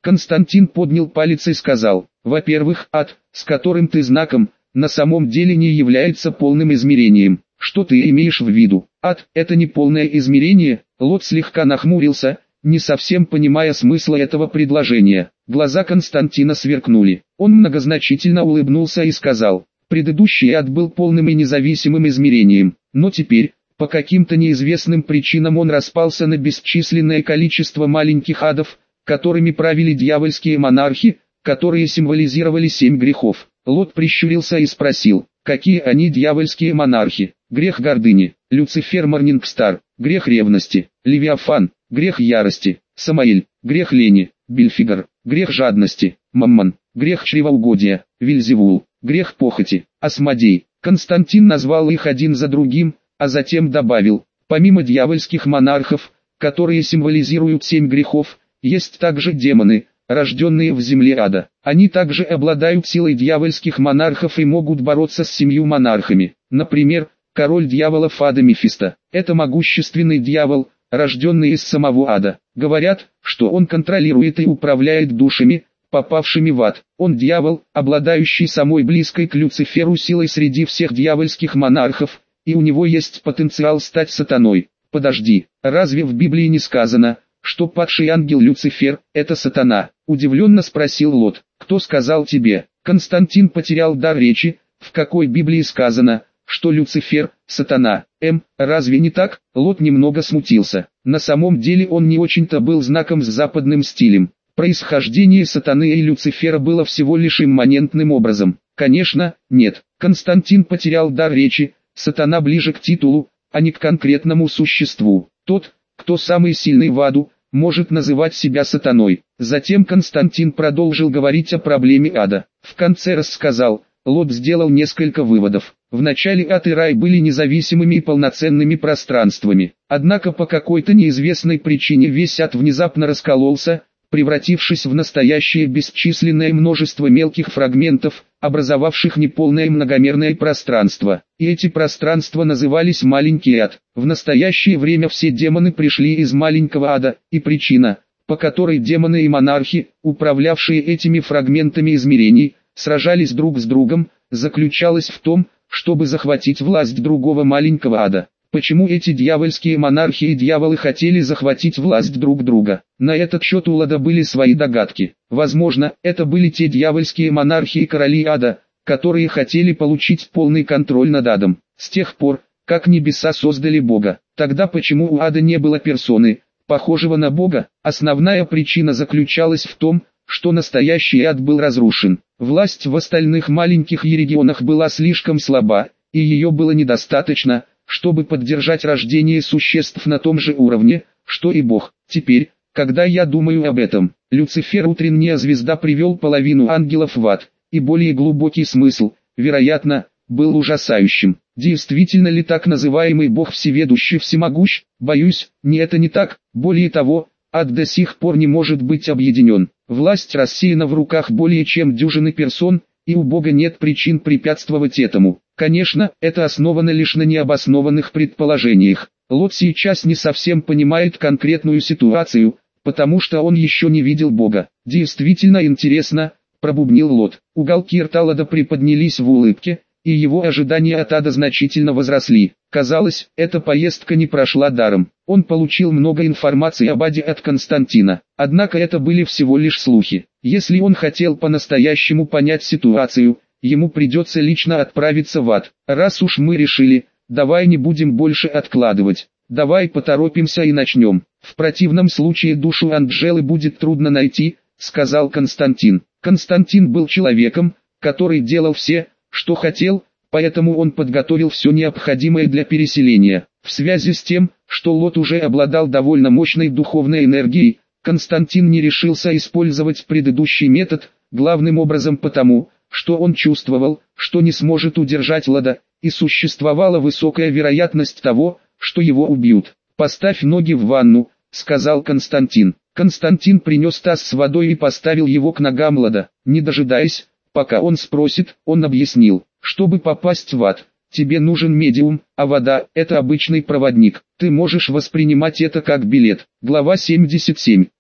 Константин поднял палец и сказал: во-первых, ад, с которым ты знаком, на самом деле не является полным измерением. Что ты имеешь в виду? Ад – это не полное измерение? Лот слегка нахмурился, не совсем понимая смысла этого предложения. Глаза Константина сверкнули. Он многозначительно улыбнулся и сказал: предыдущий ад был полным и независимым измерением, но теперь, по каким-то неизвестным причинам он распался на бесчисленное количество маленьких адов, которыми правили дьявольские монархи, которые символизировали 7 грехов. Лот прищурился и спросил: какие они дьявольские монархи? Грех гордыни, Люцифер Морнингстар, грех ревности, Левиафан, грех ярости, Самаэль, грех лени, Бельфигор, грех жадности, Маммон, грех чревоугодия, Вельзевул, грех похоти, Асмодей. Константин назвал их один за другим, а затем добавил: помимо дьявольских монархов, которые символизируют 7 грехов, есть также демоны, рожденные в земле ада. Они также обладают силой дьявольских монархов и могут бороться с 7 монархами. Например, король дьяволов ада Мефисто – это могущественный дьявол, рожденный из самого ада. Говорят, что он контролирует и управляет душами, попавшими в ад. Он дьявол, обладающий самой близкой к Люциферу силой среди всех дьявольских монархов, и у него есть потенциал стать сатаной. Подожди, разве в Библии не сказано, что падший ангел Люцифер – это сатана? Удивленно спросил Лот. Кто сказал тебе? Константин потерял дар речи. В какой Библии сказано, что Люцифер – сатана? Разве не так? Лот немного смутился. На самом деле он не очень-то был знаком с западным стилем. Происхождение сатаны и Люцифера было всего лишь имманентным образом. Конечно, нет. Константин потерял дар речи. Сатана ближе к титулу, а не к конкретному существу. Тот, кто самый сильный в аду, может называть себя сатаной. Затем Константин продолжил говорить о проблеме ада. В конце рассказал, Лот сделал несколько выводов. Вначале ад и рай были независимыми и полноценными пространствами. Однако по какой-то неизвестной причине весь ад внезапно раскололся, превратившись в настоящее бесчисленное множество мелких фрагментов, образовавших неполное многомерное пространство. И эти пространства назывались маленький ад. В настоящее время все демоны пришли из маленького ада, и причина, по которой демоны и монархи, управлявшие этими фрагментами измерений, сражались друг с другом, заключалась в том, чтобы захватить власть другого маленького ада. Почему эти дьявольские монархи и дьяволы хотели захватить власть друг друга? На этот счет у Лода были свои догадки. Возможно, это были те дьявольские монархи и короли ада, которые хотели получить полный контроль над адом. С тех пор, как небеса создали Бога, тогда почему у ада не было персоны, похожего на Бога? Основная причина заключалась в том, что настоящий ад был разрушен. Власть в остальных маленьких регионах была слишком слаба, и ее было недостаточно, чтобы поддержать рождение существ на том же уровне, что и Бог. Теперь, когда я думаю об этом, Люцифер, утренняя звезда, привел половину ангелов в ад, и более глубокий смысл, вероятно, был ужасающим. Действительно ли так называемый Бог всеведущий всемогущ? Боюсь, это не так. Более того, ад до сих пор не может быть объединен. Власть рассеяна в руках более чем дюжины персон, и у Бога нет причин препятствовать этому. Конечно, это основано лишь на необоснованных предположениях. Лот сейчас не совсем понимает конкретную ситуацию, потому что он еще не видел Бога. Действительно интересно, пробубнил Лот. Уголки рта Лода приподнялись в улыбке, и его ожидания от ада значительно возросли. Казалось, эта поездка не прошла даром. Он получил много информации об аде от Константина. Однако это были всего лишь слухи. Если он хотел по-настоящему понять ситуацию, ему придется лично отправиться в ад. Раз уж мы решили, давай не будем больше откладывать. Давай поторопимся и начнем. В противном случае душу Анджелы будет трудно найти, сказал Константин. Константин был человеком, который делал все, что хотел, поэтому он подготовил все необходимое для переселения. В связи с тем, что Лот уже обладал довольно мощной духовной энергией, Константин не решился использовать предыдущий метод, главным образом потому, что он чувствовал, что не сможет удержать Лода, и существовала высокая вероятность того, что его убьют. «Поставь ноги в ванну», — сказал Константин. Константин принес таз с водой и поставил его к ногам Лода. Не дожидаясь, пока он спросит, он объяснил: чтобы попасть в ад, тебе нужен медиум, а вода – это обычный проводник. Ты можешь воспринимать это как билет. Глава 77.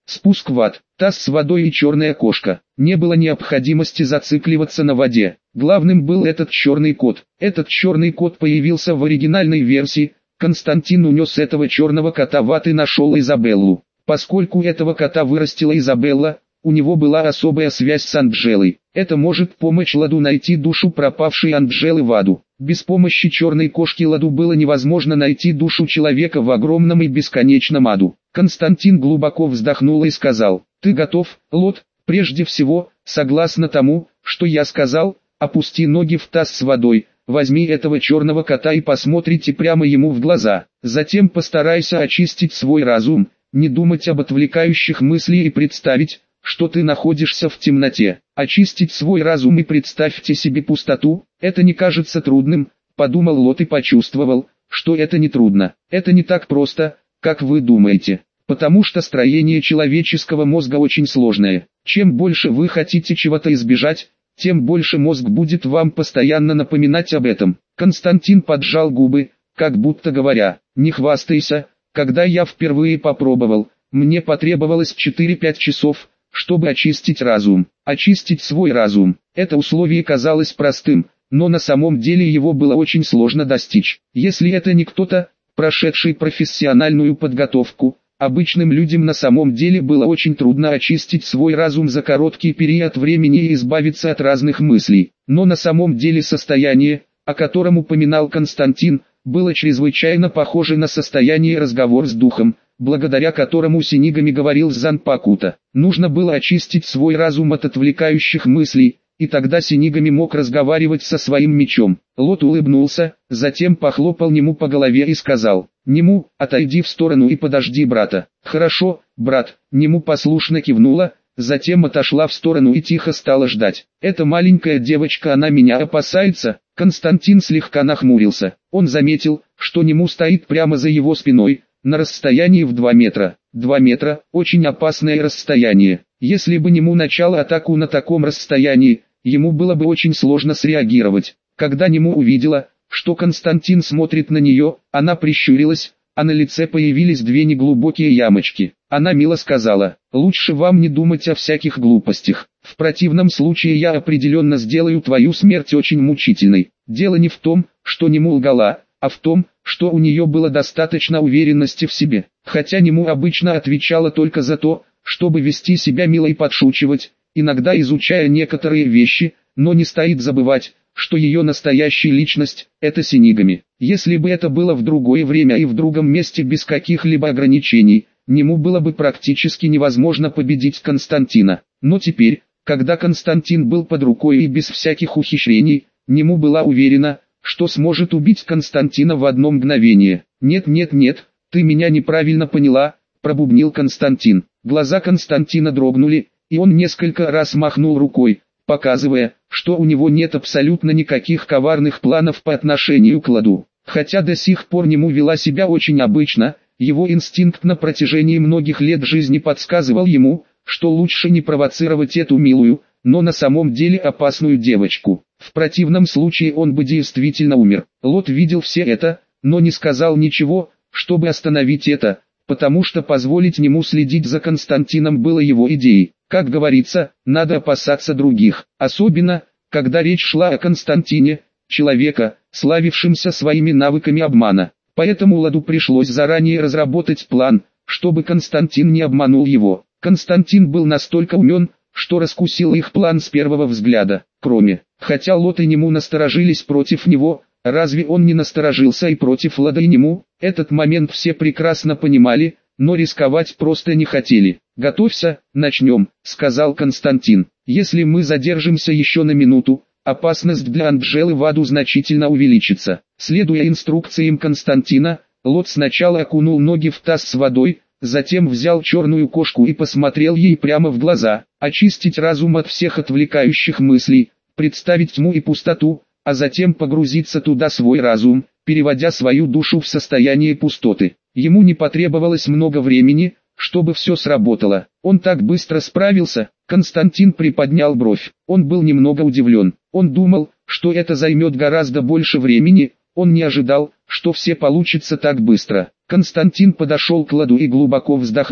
Спуск в ад, таз с водой и черная кошка. Не было необходимости зацикливаться на воде. Главным был этот черный кот. Этот черный кот появился в оригинальной версии. Константин унес этого черного кота в ад и нашел Изабеллу. Поскольку этого кота вырастила Изабелла, у него была особая связь с Анджелой. Это может помочь Ладу найти душу пропавшей Анджелы в аду. Без помощи черной кошки Ладу было невозможно найти душу человека в огромном и бесконечном аду. Константин глубоко вздохнул и сказал: «Ты готов, Лот? Прежде всего, согласно тому, что я сказал, опусти ноги в таз с водой, возьми этого черного кота и посмотрите прямо ему в глаза. Затем постарайся очистить свой разум, не думать об отвлекающих мыслях и представить, что ты находишься в темноте. Очистить свой разум и представьте себе пустоту, это не кажется трудным», — подумал Лот и почувствовал, что это не трудно. Это не так просто, как вы думаете, потому что строение человеческого мозга очень сложное. Чем больше вы хотите чего-то избежать, тем больше мозг будет вам постоянно напоминать об этом. Константин поджал губы, как будто говоря: «Не хвастайся, когда я впервые попробовал, мне потребовалось 4-5 часов, чтобы очистить разум». Очистить свой разум. Это условие казалось простым, но на самом деле его было очень сложно достичь. Если это не кто-то, прошедший профессиональную подготовку, обычным людям на самом деле было очень трудно очистить свой разум за короткий период времени и избавиться от разных мыслей. Но на самом деле состояние, о котором упоминал Константин, было чрезвычайно похоже на состояние разговор с духом, благодаря которому Синигами говорил Занпакута. Нужно было очистить свой разум от отвлекающих мыслей, и тогда Синигами мог разговаривать со своим мечом. Лот улыбнулся, затем похлопал Нему по голове и сказал: «Нему, отойди в сторону и подожди брата». «Хорошо, брат», Нему послушно кивнула, затем отошла в сторону и тихо стала ждать. «Эта маленькая девочка, она меня опасается». Константин слегка нахмурился. Он заметил, что Нему стоит прямо за его спиной, на расстоянии в 2 метра. 2 метра – очень опасное расстояние. Если бы Нему начало атаку на таком расстоянии, ему было бы очень сложно среагировать. Когда Нему увидела, что Константин смотрит на нее, она прищурилась, а на лице появились 2 неглубокие ямочки. Она мило сказала: «Лучше вам не думать о всяких глупостях. В противном случае я определенно сделаю твою смерть очень мучительной». Дело не в том, что Нему лгала, а в том, что у нее было достаточно уверенности в себе. Хотя Нему обычно отвечала только за то, чтобы вести себя мило и подшучивать, иногда изучая некоторые вещи, но не стоит забывать, что ее настоящая личность – это Синигами. Если бы это было в другое время и в другом месте без каких-либо ограничений, Нему было бы практически невозможно победить Константина. Но теперь, когда Константин был под рукой и без всяких ухищрений, Нему была уверена, что сможет убить Константина в одно мгновение. «Нет, нет, нет, ты меня неправильно поняла», – пробубнил Константин. Глаза Константина дрогнули, и он несколько раз махнул рукой, показывая, что у него нет абсолютно никаких коварных планов по отношению к Ладу. Хотя до сих пор Нему вела себя очень обычно, его инстинкт на протяжении многих лет жизни подсказывал ему, что лучше не провоцировать эту милую, но на самом деле опасную девочку. В противном случае он бы действительно умер. Лот видел все это, но не сказал ничего, чтобы остановить это, потому что позволить Нему следить за Константином было его идеей. Как говорится, надо опасаться других, особенно, когда речь шла о Константине, человека, славившемся своими навыками обмана. Поэтому Ладу пришлось заранее разработать план, чтобы Константин не обманул его. Константин был настолько умен, что раскусил их план с первого взгляда. Хотя Лот и Нему насторожились против него, разве он не насторожился и против Лада и Нему? Этот момент все прекрасно понимали, но рисковать просто не хотели. «Готовься, начнем», — сказал Константин. «Если мы задержимся еще на минуту, опасность для Анджелы в аду значительно увеличится». Следуя инструкциям Константина, Лот сначала окунул ноги в таз с водой, затем взял черную кошку и посмотрел ей прямо в глаза. Очистить разум от всех отвлекающих мыслей, представить тьму и пустоту, а затем погрузиться туда свой разум, переводя свою душу в состояние пустоты. Ему не потребовалось много времени, чтобы все сработало. Он так быстро справился. Константин приподнял бровь. Он был немного удивлен. Он думал, что это займет гораздо больше времени. Он не ожидал, что все получится так быстро. Константин подошел к Ладу и глубоко вздохнул.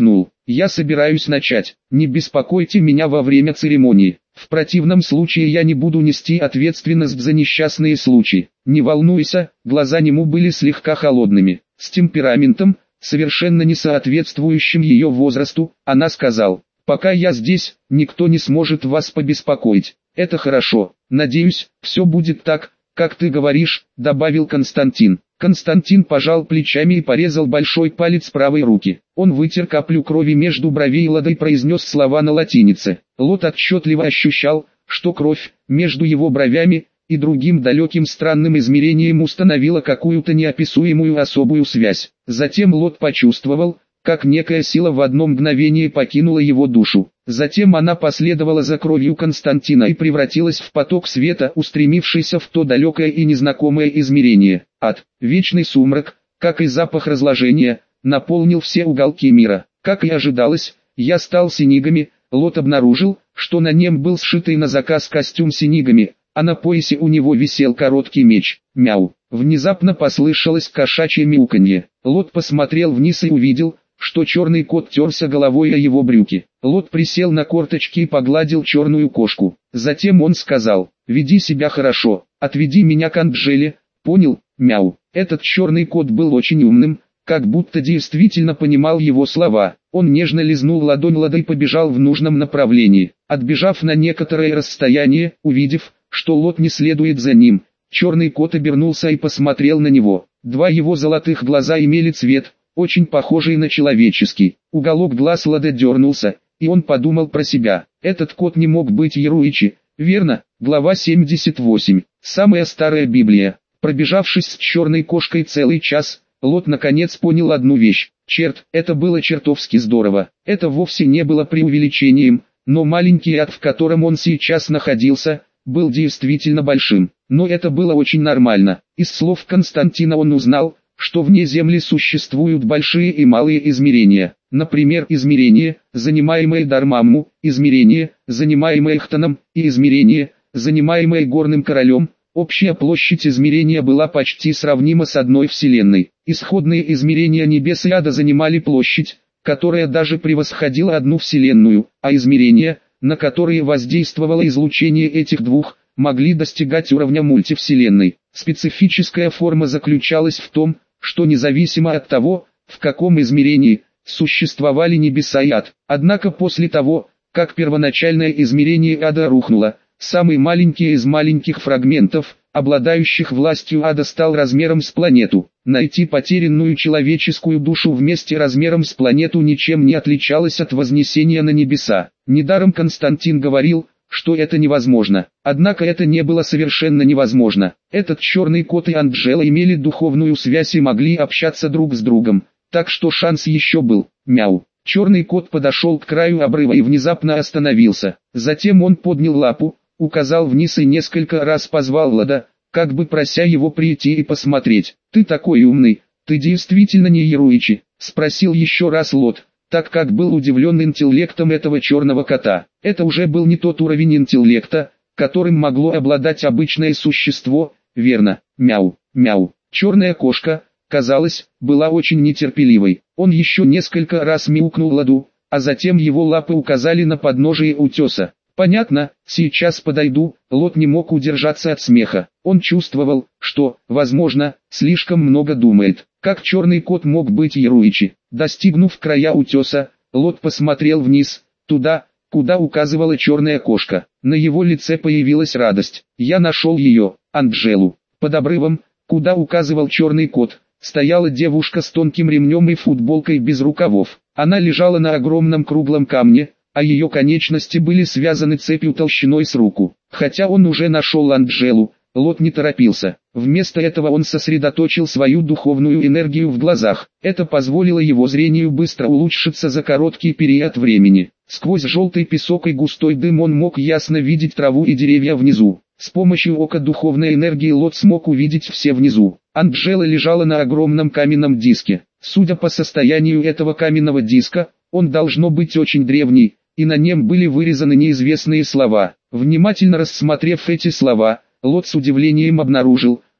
Я собираюсь начать. Не беспокойте меня во время церемонии. В противном случае я не буду нести ответственность за несчастные случаи. Не волнуйся, глаза Нему были слегка холодными. С темпераментом, совершенно не соответствующим ее возрасту, она сказала: «Пока я здесь, никто не сможет вас побеспокоить. Это хорошо. Надеюсь, все будет так, как ты говоришь», — добавил Константин. Константин пожал плечами и порезал большой палец правой руки. Он вытер каплю крови между бровей Лода и произнес слова на латинице. Лот отчетливо ощущал, что кровь между его бровями и другим далеким странным измерением установила какую-то неописуемую особую связь. Затем Лот почувствовал, как некая сила в одно мгновение покинула его душу. Затем она последовала за кровью Константина и превратилась в поток света, устремившийся в то далекое и незнакомое измерение. Ад, вечный сумрак, как и запах разложения, наполнил все уголки мира. Как и ожидалось, я стал синигами. Лот обнаружил, что на нем был сшитый на заказ костюм синигами, а на поясе у него висел короткий меч. Мяу. Внезапно послышалось кошачье мяуканье. Лот посмотрел вниз и увидел, что черный кот терся головой о его брюки. Лот присел на корточки и погладил черную кошку. Затем он сказал: «Веди себя хорошо, отведи меня к Анджеле, понял?» Мяу. Этот черный кот был очень умным, как будто действительно понимал его слова. Он нежно лизнул ладонь Лода и побежал в нужном направлении. Отбежав на некоторое расстояние, увидев, что Лот не следует за ним, черный кот обернулся и посмотрел на него. Два его золотых глаза имели цвет, очень похожий на человеческий. Уголок глаз Лода дернулся, и он подумал про себя: этот кот не мог быть Яруичи, верно? Глава 78. Самая старая Библия. Пробежавшись с черной кошкой целый час, Лот наконец понял одну вещь. Черт, это было чертовски здорово. Это вовсе не было преувеличением, но маленький ад, в котором он сейчас находился, был действительно большим. Но это было очень нормально. Из слов Константина он узнал, что вне Земли существуют большие и малые измерения. Например, измерение, занимаемое Дармамму, измерение, занимаемое Хтоном, и измерение, занимаемое Горным Королем. Общая площадь измерения была почти сравнима с одной Вселенной. Исходные измерения небес и ада занимали площадь, которая даже превосходила одну Вселенную, а измерения, на которые воздействовало излучение этих двух, могли достигать уровня мультивселенной. Специфическая форма заключалась в том, что независимо от того, в каком измерении существовали небеса и ад. Однако после того, как первоначальное измерение ада рухнуло, самый маленький из маленьких фрагментов, обладающих властью ада, стал размером с планету. Найти потерянную человеческую душу вместе размером с планету ничем не отличалось от вознесения на небеса. Недаром Константин говорил, что это невозможно. Однако это не было совершенно невозможно. Этот черный кот и Анджела имели духовную связь и могли общаться друг с другом, так что шанс еще был. Мяу. Черный кот подошел к краю обрыва и внезапно остановился. Затем он поднял лапу, указал вниз и несколько раз позвал Лода, как бы прося его прийти и посмотреть. «Ты такой умный, ты действительно не Яруичи?» — спросил еще раз Лот, так как был удивлен интеллектом этого черного кота. Это уже был не тот уровень интеллекта, которым могло обладать обычное существо, верно? Мяу, мяу. Черная кошка, казалось, была очень нетерпеливой. Он еще несколько раз мяукнул Лоду, а затем его лапы указали на подножие утеса. «Понятно, сейчас подойду». Лот не мог удержаться от смеха. Он чувствовал, что, возможно, слишком много думает. Как черный кот мог быть Яруичи? Достигнув края утеса, Лот посмотрел вниз, туда, куда указывала черная кошка. На его лице появилась радость. «Я нашел ее, Анджелу». Под обрывом, куда указывал черный кот, стояла девушка с тонким ремнем и футболкой без рукавов. Она лежала на огромном круглом камне, а ее конечности были связаны цепью толщиной с руку. Хотя он уже нашел Анджелу, Лот не торопился. Вместо этого он сосредоточил свою духовную энергию в глазах. Это позволило его зрению быстро улучшиться за короткий период времени. Сквозь желтый песок и густой дым он мог ясно видеть траву и деревья внизу. С помощью ока духовной энергии Лот смог увидеть все внизу. Анджела лежала на огромном каменном диске. Судя по состоянию этого каменного диска, он должно быть очень древний, и на нем были вырезаны неизвестные слова. Внимательно рассмотрев эти слова, Лот с удивлением обнаружил,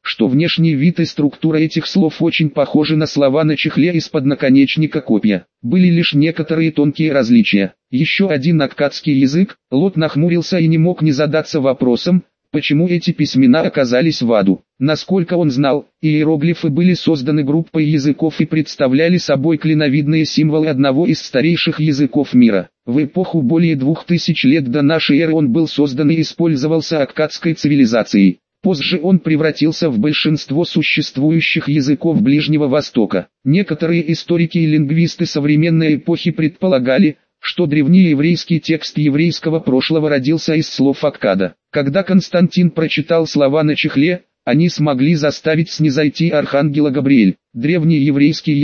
что внешний вид и структура этих слов очень похожи на слова на чехле из-под наконечника копья. Были лишь некоторые тонкие различия. Еще один аккадский язык. Лот нахмурился и не мог не задаться вопросом, почему эти письмена оказались в аду. Насколько он знал, иероглифы были созданы группой языков и представляли собой клиновидные символы одного из старейших языков мира. В эпоху более 2000 лет до нашей эры он был создан и использовался аккадской цивилизацией. Позже он превратился в большинство существующих языков Ближнего Востока. Некоторые историки и лингвисты современной эпохи предполагали, что древнееврейский текст еврейского прошлого родился из слов Аккада. Когда Константин прочитал слова на чехле, они смогли заставить снизойти архангела Габриэль. Древний еврейский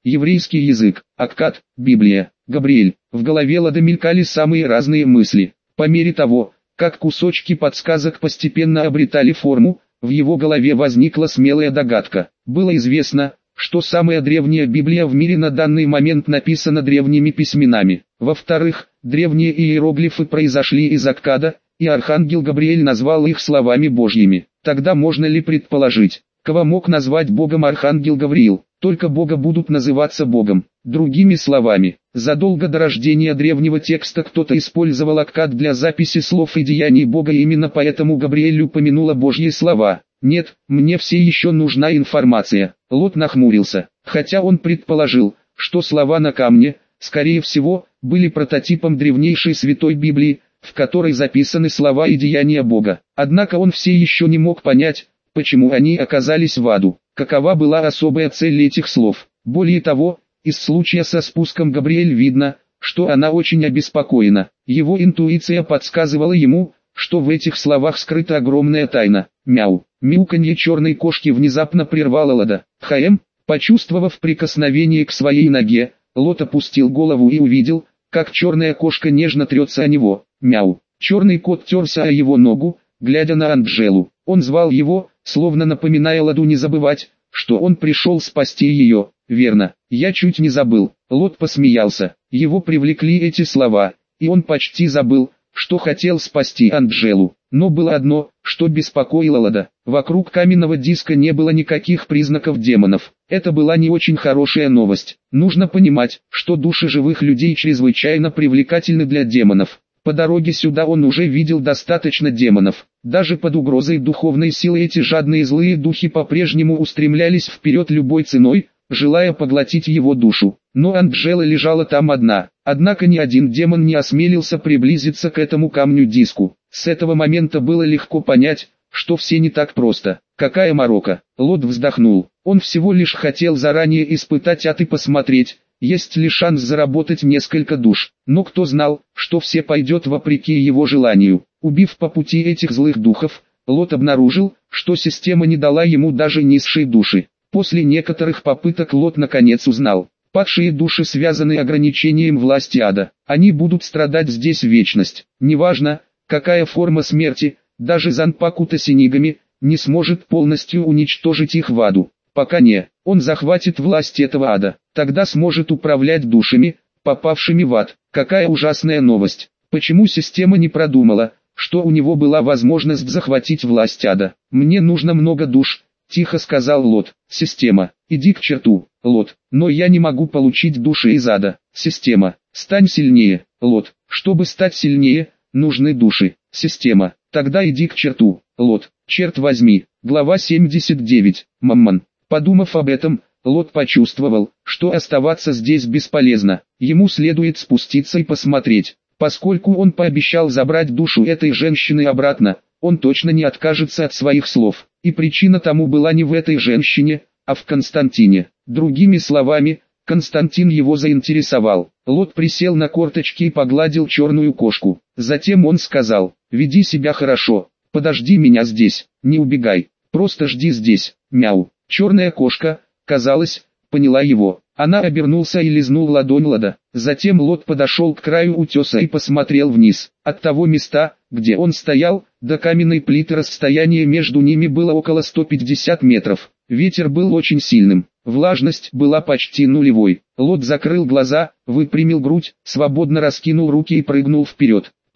язык, Аккад, Библия, Габриэль. В голове Лода мелькали самые разные мысли. По мере того, как кусочки подсказок постепенно обретали форму, в его голове возникла смелая догадка. Было известно, что самая древняя Библия в мире на данный момент написана древними письменами. Во-вторых, древние иероглифы произошли из Аккада, и архангел Габриэль назвал их словами Божьими. Тогда можно ли предположить, кого мог назвать Богом архангел Гавриил? Только Бога будут называться Богом. Другими словами, задолго до рождения древнего текста кто-то использовал Аккад для записи слов и деяний Бога, и именно поэтому Габриэль упомянула Божьи слова. Нет, мне все еще нужна информация. Лот нахмурился, хотя он предположил, что слова на камне, скорее всего, были прототипом древнейшей святой Библии, в которой записаны слова и деяния Бога. Однако он все еще не мог понять, почему они оказались в аду, какова была особая цель этих слов. Более того, из случая со спуском Габриэль видно, что она очень обеспокоена. Его интуиция подсказывала ему, что в этих словах скрыта огромная тайна. Мяу. Мяуканье черной кошки внезапно прервало Лода. Почувствовав прикосновение к своей ноге, Лот опустил голову и увидел, как черная кошка нежно трется о него. Мяу. Черный кот терся о его ногу, глядя на Анджелу. Он звал его, словно напоминая Лоду не забывать, что он пришел спасти ее. Верно, я чуть не забыл. Лот посмеялся. Его привлекли эти слова, и он почти забыл, что хотел спасти Анджелу. Но было одно, что беспокоило Лода. Вокруг каменного диска не было никаких признаков демонов. Это была не очень хорошая новость. Нужно понимать, что души живых людей чрезвычайно привлекательны для демонов. По дороге сюда он уже видел достаточно демонов. Даже под угрозой духовной силы эти жадные злые духи по-прежнему устремлялись вперед любой ценой, желая поглотить его душу. Но Анджела лежала там одна. Однако ни один демон не осмелился приблизиться к этому камню-диску. С этого момента было легко понять, что все не так просто. Какая морока. Лот вздохнул. Он всего лишь хотел заранее испытать ад и посмотреть, есть ли шанс заработать несколько душ. Но кто знал, что все пойдет вопреки его желанию. Убив по пути этих злых духов, Лот обнаружил, что система не дала ему даже низшей души. После некоторых попыток Лот наконец узнал. Падшие души связаны ограничением власти ада. Они будут страдать здесь вечность. Неважно, какая форма смерти, даже Занпакута Синигами, не сможет полностью уничтожить их в аду. Пока не, он захватит власть этого ада. Тогда сможет управлять душами, попавшими в ад. Какая ужасная новость. Почему система не продумала, что у него была возможность захватить власть ада? Мне нужно много душ, тихо сказал Лот. Система, иди к черту, Лот. Но я не могу получить души из ада. Система, стань сильнее, Лот. Чтобы стать сильнее, нужны души. Система, тогда иди к черту, Лот. Черт возьми. Глава 79. Маммон. Подумав об этом, Лот почувствовал, что оставаться здесь бесполезно. Ему следует спуститься и посмотреть. Поскольку он пообещал забрать душу этой женщины обратно, он точно не откажется от своих слов. И причина тому была не в этой женщине, а в Константине. Другими словами, Константин его заинтересовал. Лот присел на корточки и погладил черную кошку. Затем он сказал: «Веди себя хорошо, подожди меня здесь, не убегай, просто жди здесь, мяу». Черная кошка, казалось, поняла его. Она обернулся и лизнул ладонь Лода. Затем Лот подошел к краю утеса и посмотрел вниз. От того места, где он стоял, до каменной плиты расстояние между ними было около 150 метров. Ветер был очень сильным. Влажность была почти нулевой. Лот закрыл глаза, выпрямил грудь, свободно раскинул руки и прыгнул вперед.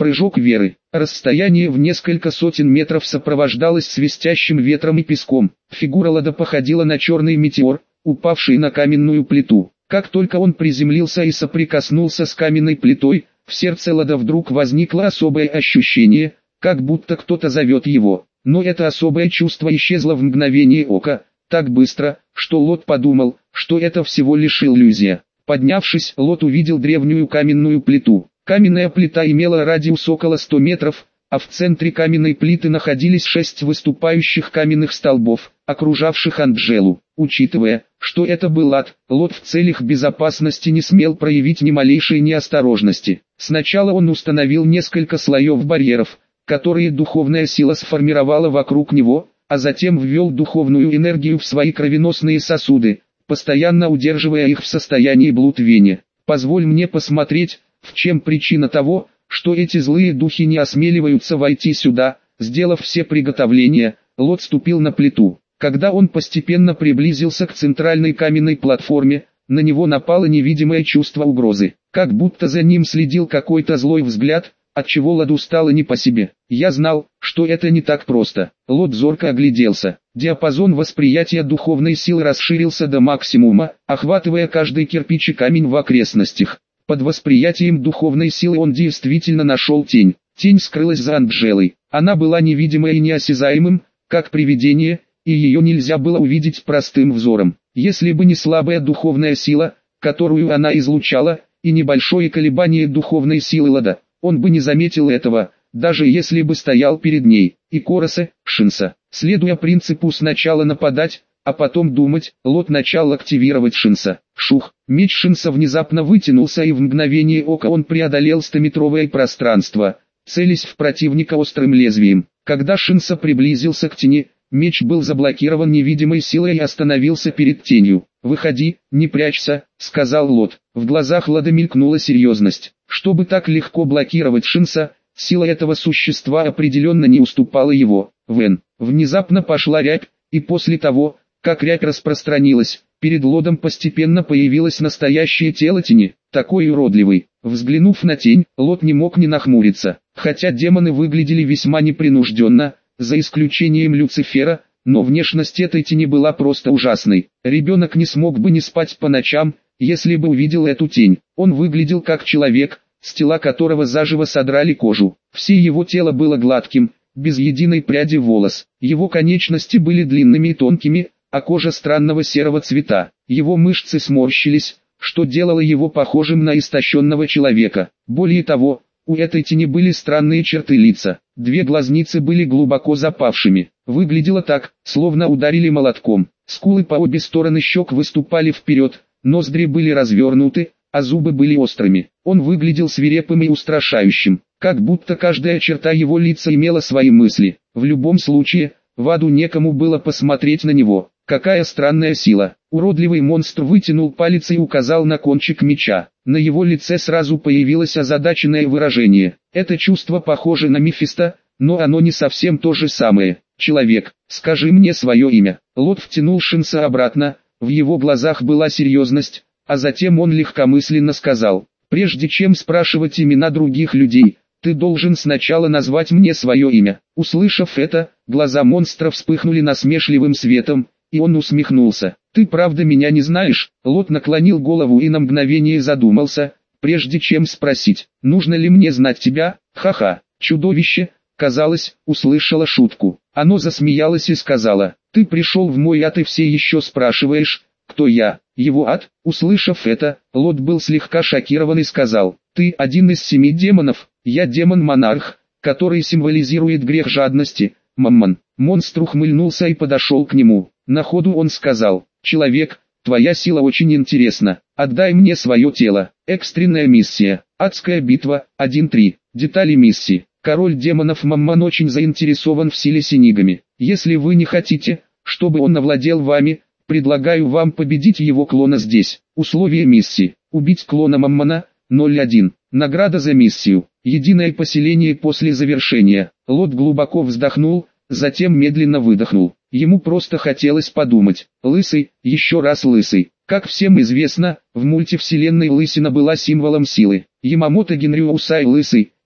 Прыжок веры. Расстояние в несколько сотен метров сопровождалось свистящим ветром и песком. Фигура Лада походила на черный метеор, упавший на каменную плиту. Как только он приземлился и соприкоснулся с каменной плитой, в сердце Лада вдруг возникло особое ощущение, как будто кто-то зовет его. Но это особое чувство исчезло в мгновение ока, так быстро, что Лот подумал, что это всего лишь иллюзия. Поднявшись, Лот увидел древнюю каменную плиту. Каменная плита имела радиус около 100 метров, а в центре каменной плиты находились 6 выступающих каменных столбов, окружавших Анджелу. Учитывая, что это был ад, Лот в целях безопасности не смел проявить ни малейшей неосторожности. Сначала он установил несколько слоев барьеров, которые духовная сила сформировала вокруг него, а затем ввел духовную энергию в свои кровеносные сосуды, постоянно удерживая их в состоянии блудвения. «Позволь мне посмотреть, в чем причина того, что эти злые духи не осмеливаются войти сюда». Сделав все приготовления, Лот ступил на плиту. Когда он постепенно приблизился к центральной каменной платформе, на него напало невидимое чувство угрозы, как будто за ним следил какой-то злой взгляд, отчего Лоду стало не по себе. Я знал, что это не так просто. Лот зорко огляделся. Диапазон восприятия духовной силы расширился до максимума, охватывая каждый кирпич и камень в окрестностях. Под восприятием духовной силы он действительно нашел тень. Тень скрылась за Анджелой. Она была невидимой и неосязаемым, как привидение, и ее нельзя было увидеть простым взором. Если бы не слабая духовная сила, которую она излучала, и небольшое колебание духовной силы Лода, он бы не заметил этого, даже если бы стоял перед ней. И Коросе, Шинса, следуя принципу сначала нападать, а потом думать, Лот начал активировать Шинса. Шух, меч Шинса внезапно вытянулся, и в мгновение ока он преодолел 100-метровое пространство, целясь в противника острым лезвием. Когда Шинса приблизился к тени, меч был заблокирован невидимой силой и остановился перед тенью. «Выходи, не прячься», — сказал Лот. В глазах Лода мелькнула серьезность. Чтобы так легко блокировать Шинса, сила этого существа определенно не уступала его. Внезапно пошла рябь, и после того, как рябь распространилась, перед Лодом постепенно появилось настоящее тело тени, такой уродливый. Взглянув на тень, Лот не мог не нахмуриться. Хотя демоны выглядели весьма непринужденно, за исключением Люцифера, но внешность этой тени была просто ужасной. Ребенок не смог бы не спать по ночам, если бы увидел эту тень. Он выглядел как человек, с тела которого заживо содрали кожу. Все его тело было гладким, без единой пряди волос. Его конечности были длинными и тонкими, а кожа странного серого цвета. Его мышцы сморщились, что делало его похожим на истощенного человека. Более того, у этой тени были странные черты лица. Две глазницы были глубоко запавшими. Выглядело так, словно ударили молотком. Скулы по обе стороны щек выступали вперед, ноздри были развернуты, а зубы были острыми. Он выглядел свирепым и устрашающим, как будто каждая черта его лица имела свои мысли. В любом случае, в аду некому было посмотреть на него. Какая странная сила. Уродливый монстр вытянул палец и указал на кончик меча. На его лице сразу появилось озадаченное выражение. Это чувство похоже на Мефисто, но оно не совсем то же самое. «Человек, скажи мне свое имя». Лот втянул Шинса обратно, в его глазах была серьезность, а затем он легкомысленно сказал: «Прежде чем спрашивать имена других людей, ты должен сначала назвать мне свое имя». Услышав это, глаза монстра вспыхнули насмешливым светом, и он усмехнулся. «Ты правда меня не знаешь?» Лот наклонил голову и на мгновение задумался, прежде чем спросить: «Нужно ли мне знать тебя?» «Ха-ха». Чудовище, казалось, услышало шутку. Оно засмеялось и сказала: «Ты пришел в мой ад и все еще спрашиваешь, кто я?» Его ад. Услышав это, Лот был слегка шокирован и сказал: «Ты один из 7 демонов, я демон-монарх, который символизирует грех жадности, Маммон». Монстр ухмыльнулся и подошел к нему. На ходу он сказал: «Человек, твоя сила очень интересна, отдай мне свое тело». Экстренная миссия. Адская битва, 1.3. Детали миссии. Король демонов Маммон очень заинтересован в силе Синигами. Если вы не хотите, чтобы он овладел вами, предлагаю вам победить его клона здесь. Условия миссии. Убить клона Маммона, 0.1. Награда за миссию. Единое поселение после завершения. Лот глубоко вздохнул, затем медленно выдохнул. Ему просто хотелось подумать. Лысый, еще раз лысый. Как всем известно, в мультивселенной лысина была символом силы. Ямамото Генрю Усай лысый,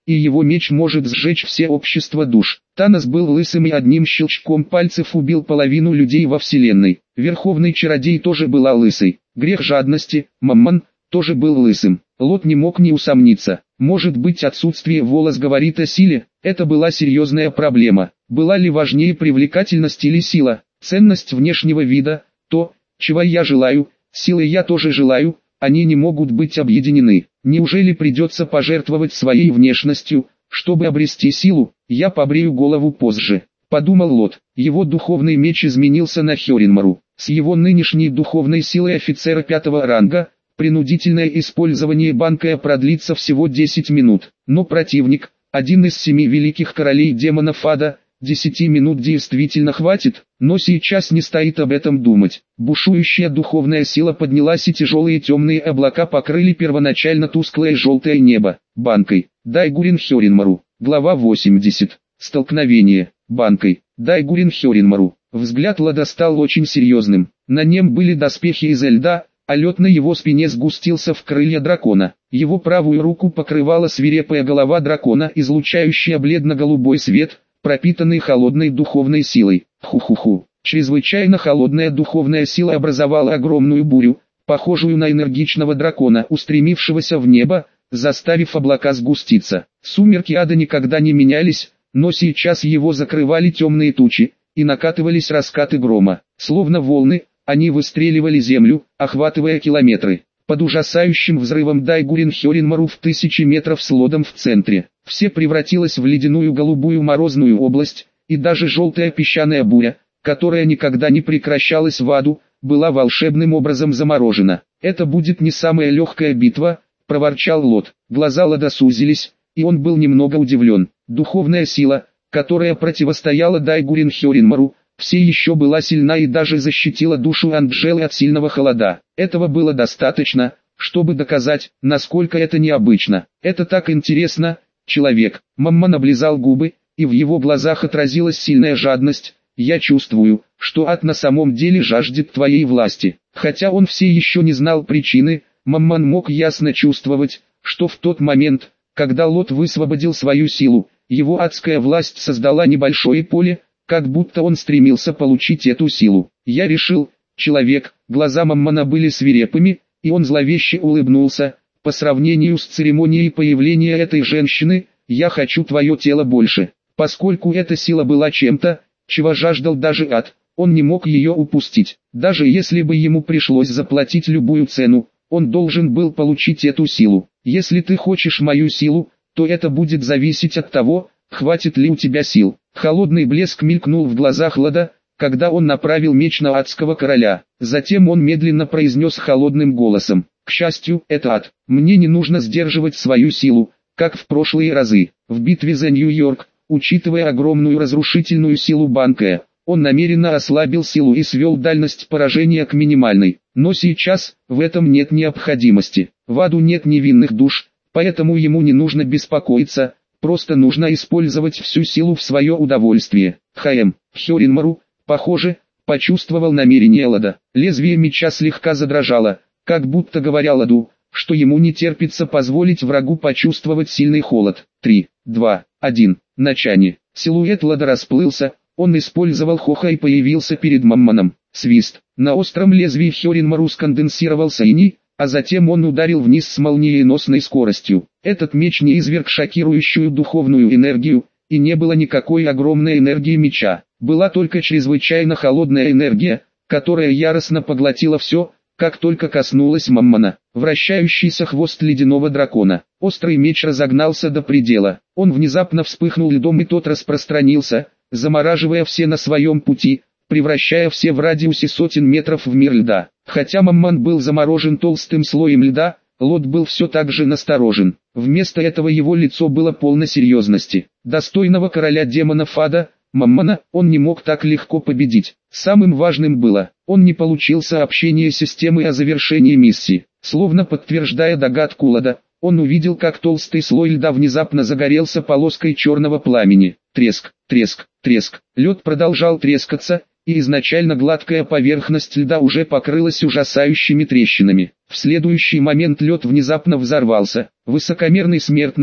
и его меч может сжечь все общество душ. Танос был лысым и одним щелчком пальцев убил половину людей во вселенной. Верховный чародей тоже была лысой. Грех жадности, Маммон, тоже был лысым. Лот не мог не усомниться. Может быть, отсутствие волос говорит о силе? Это была серьезная проблема. Была ли важнее привлекательность или сила? Ценность внешнего вида, то, чего я желаю, силой я тоже желаю, они не могут быть объединены. Неужели придется пожертвовать своей внешностью, чтобы обрести силу? Я побрею голову позже, подумал Лот. Его духовный меч изменился на Хёринмару. С его нынешней духовной силой офицера 5-го ранга, принудительное использование банкая продлится всего 10 минут. Но противник, один из 7 великих королей демонов ада, 10 минут действительно хватит, но сейчас не стоит об этом думать. Бушующая духовная сила поднялась и тяжелые темные облака покрыли первоначально тусклое желтое небо. Банкой. Дайгурин Хёринмару. Глава 80. Столкновение. Банкой. Дайгурин Хёринмару. Взгляд Лода стал очень серьезным. На нем были доспехи из льда, а лед на его спине сгустился в крылья дракона. Его правую руку покрывала свирепая голова дракона, излучающая бледно-голубой свет, пропитанный холодной духовной силой. Ху-ху-ху. Чрезвычайно холодная духовная сила образовала огромную бурю, похожую на энергичного дракона, устремившегося в небо, заставив облака сгуститься. Сумерки ада никогда не менялись, но сейчас его закрывали темные тучи, и накатывались раскаты грома. Словно волны, они выстреливали землю, охватывая километры. Под ужасающим взрывом Дайгурин Хёринмару в 1000 метров с Лодом в центре. Все превратилось в ледяную голубую морозную область, и даже желтая песчаная буря, которая никогда не прекращалась в аду, была волшебным образом заморожена. «Это будет не самая легкая битва», — проворчал Лот. Глаза Лода сузились, и он был немного удивлен. Духовная сила, которая противостояла Дайгурин Хёринмару, все еще была сильна и даже защитила душу Анджелы от сильного холода. Этого было достаточно, чтобы доказать, насколько это необычно. «Это так интересно, человек». Маммон облизал губы, и в его глазах отразилась сильная жадность. «Я чувствую, что ад на самом деле жаждет твоей власти». Хотя он все еще не знал причины, Маммон мог ясно чувствовать, что в тот момент, когда Лот высвободил свою силу, его адская власть создала небольшое поле, как будто он стремился получить эту силу. «Я решил, человек». Глаза Маммона были свирепыми, и он зловеще улыбнулся. «По сравнению с церемонией появления этой женщины, я хочу твое тело больше». Поскольку эта сила была чем-то, чего жаждал даже ад, он не мог ее упустить. Даже если бы ему пришлось заплатить любую цену, он должен был получить эту силу. «Если ты хочешь мою силу, то это будет зависеть от того, хватит ли у тебя сил». Холодный блеск мелькнул в глазах Лода, когда он направил меч на адского короля. Затем он медленно произнес холодным голосом: «К счастью, это ад. Мне не нужно сдерживать свою силу, как в прошлые разы. В битве за Нью-Йорк, учитывая огромную разрушительную силу Банкая, он намеренно ослабил силу и свел дальность поражения к минимальной. Но сейчас, в этом нет необходимости. В аду нет невинных душ, поэтому ему не нужно беспокоиться, просто нужно использовать всю силу в свое удовольствие». Хёринмару, похоже, почувствовал намерение Лода. Лезвие меча слегка задрожало, как будто говоря Лоду, что ему не терпится позволить врагу почувствовать сильный холод. 3, 2, 1. Начание. Силуэт Лода расплылся, он использовал Хоха и появился перед Маммоном. Свист. На остром лезвии Хёринмару сконденсировался иней, а затем он ударил вниз с молниеносной скоростью. Этот меч не изверг шокирующую духовную энергию, и не было никакой огромной энергии меча. Была только чрезвычайно холодная энергия, которая яростно поглотила все, как только коснулась Маммона. Вращающийся хвост ледяного дракона. Острый меч разогнался до предела. Он внезапно вспыхнул льдом, и тот распространился, замораживая все на своем пути, превращая все в радиусе сотен метров в мир льда. Хотя Маммон был заморожен толстым слоем льда, Лот был все так же насторожен. Вместо этого его лицо было полно серьезности. Достойного короля демонов ада, Маммона, он не мог так легко победить. Самым важным было, он не получил сообщение системы о завершении миссии. Словно подтверждая догадку Лода, он увидел, как толстый слой льда внезапно загорелся полоской черного пламени. Треск, треск, треск. Лед продолжал трескаться, и изначально гладкая поверхность льда уже покрылась ужасающими трещинами. В следующий момент лед внезапно взорвался. Высокомерный смертный,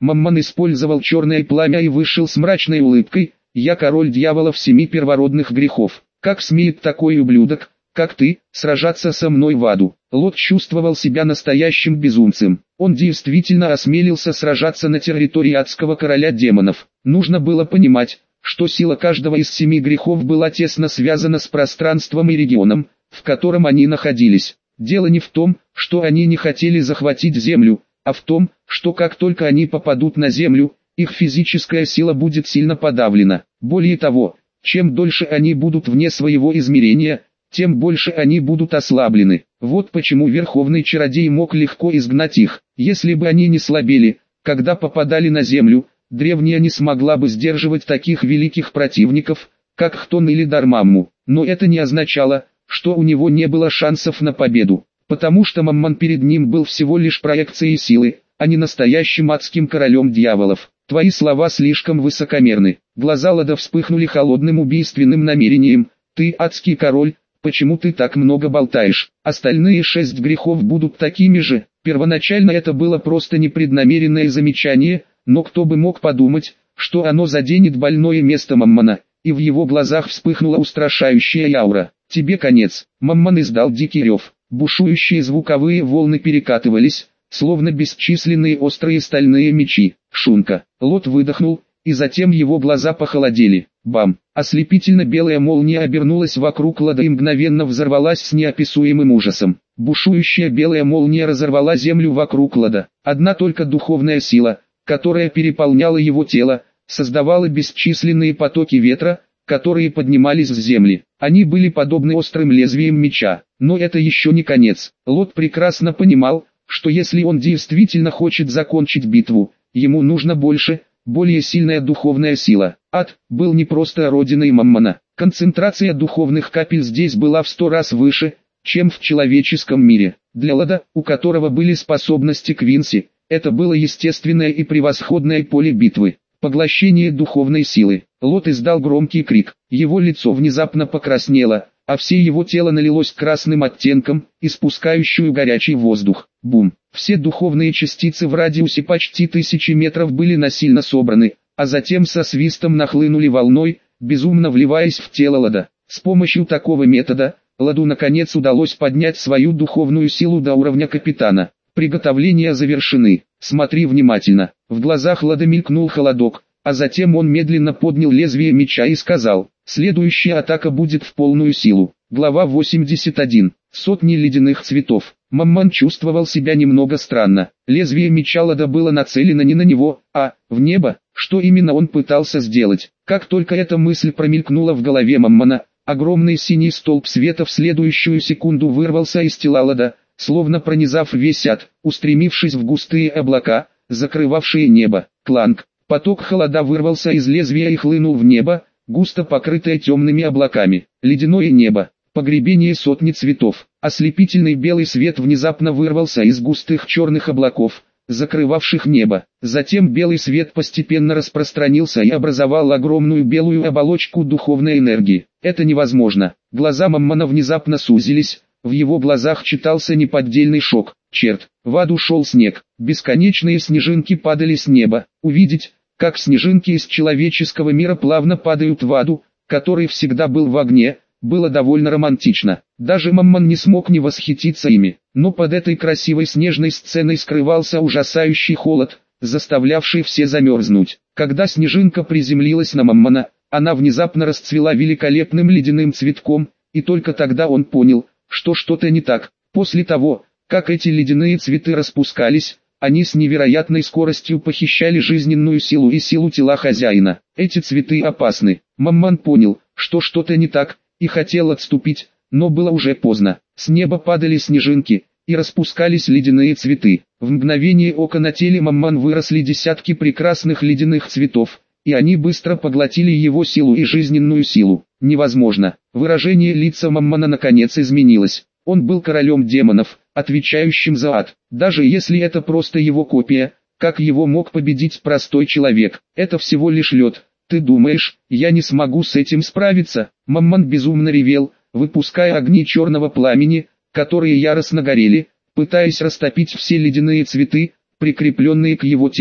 Маммон использовал черное пламя и вышел с мрачной улыбкой: «Я король дьяволов 7 первородных грехов. Как смеет такой ублюдок, как ты, сражаться со мной в аду?» Лот чувствовал себя настоящим безумцем. Он действительно осмелился сражаться на территории адского короля демонов. Нужно было понимать, что сила каждого из 7 грехов была тесно связана с пространством и регионом, в котором они находились. Дело не в том, что они не хотели захватить землю, а в том, что как только они попадут на землю, их физическая сила будет сильно подавлена. Более того, чем дольше они будут вне своего измерения, тем больше они будут ослаблены. Вот почему Верховный Чародей мог легко изгнать их. Если бы они не слабели, когда попадали на землю, древняя не смогла бы сдерживать таких великих противников, как Хтон или Дармамму. Но это не означало, что у него не было шансов на победу, потому что Маммон перед ним был всего лишь проекцией силы, а не настоящим адским королем дьяволов. «Твои слова слишком высокомерны». Глаза Лода вспыхнули холодным убийственным намерением. «Ты адский король, почему ты так много болтаешь? Остальные 6 грехов будут такими же». Первоначально это было просто непреднамеренное замечание, но кто бы мог подумать, что оно заденет больное место Маммона, и в его глазах вспыхнула устрашающая аура. «Тебе конец». Маммон издал дикий рев. Бушующие звуковые волны перекатывались, словно бесчисленные острые стальные мечи. Шунка. Лот выдохнул, и затем его глаза похолодели. Бам! Ослепительно белая молния обернулась вокруг Лода и мгновенно взорвалась с неописуемым ужасом. Бушующая белая молния разорвала землю вокруг Лода. Одна только духовная сила, которая переполняла его тело, создавала бесчисленные потоки ветра, которые поднимались с земли. Они были подобны острым лезвиям меча. Но это еще не конец. Лот прекрасно понимал, что если он действительно хочет закончить битву, ему нужно больше, более сильная духовная сила. Ад был не просто родиной Маммона. Концентрация духовных капель здесь была в 100 раз выше, чем в человеческом мире. Для Лода, у которого были способности Квинси, это было естественное и превосходное поле битвы. Поглощение духовной силы. Лот издал громкий крик. Его лицо внезапно покраснело, а все его тело налилось красным оттенком, испускающую горячий воздух. Бум! Все духовные частицы в радиусе почти 1000 метров были насильно собраны, а затем со свистом нахлынули волной, безумно вливаясь в тело Лода. С помощью такого метода, Лоду наконец удалось поднять свою духовную силу до уровня капитана. Приготовления завершены. Смотри внимательно. В глазах Лода мелькнул холодок, а затем он медленно поднял лезвие меча и сказал: «Следующая атака будет в полную силу». Глава 81. Сотни ледяных цветов. Маммон чувствовал себя немного странно. Лезвие меча Лода было нацелено не на него, а в небо. Что именно он пытался сделать? Как только эта мысль промелькнула в голове Маммона, огромный синий столб света в следующую секунду вырвался из тела Лода, словно пронизав весь ад, устремившись в густые облака, закрывавшие небо. Кланг. Поток холода вырвался из лезвия и хлынул в небо, густо покрытое темными облаками. Ледяное небо. Погребение сотни цветов. Ослепительный белый свет внезапно вырвался из густых черных облаков, закрывавших небо. Затем белый свет постепенно распространился и образовал огромную белую оболочку духовной энергии. Это невозможно. Глаза Маммона внезапно сузились. В его глазах читался неподдельный шок. Черт, в аду шел снег. Бесконечные снежинки падали с неба. Увидеть, как снежинки из человеческого мира плавно падают в аду, который всегда был в огне, было довольно романтично. Даже Маммон не смог не восхититься ими. Но под этой красивой снежной сценой скрывался ужасающий холод, заставлявший все замерзнуть. Когда снежинка приземлилась на Маммона, она внезапно расцвела великолепным ледяным цветком, и только тогда он понял, что что-то не так. После того, как эти ледяные цветы распускались, они с невероятной скоростью похищали жизненную силу и силу тела хозяина. Эти цветы опасны. Маммон понял, что что-то не так, и хотел отступить, но было уже поздно. С неба падали снежинки, и распускались ледяные цветы. В мгновение ока на теле Маммон выросли десятки прекрасных ледяных цветов, и они быстро поглотили его силу и жизненную силу. Невозможно. Выражение лица Маммона наконец изменилось. Он был королем демонов, отвечающим за ад. Даже если это просто его копия, как его мог победить простой человек? Это всего лишь лед. Ты думаешь, я не смогу с этим справиться? Маммон безумно ревел, выпуская огни черного пламени, которые яростно горели, пытаясь растопить все ледяные цветы, прикрепленные к его телу.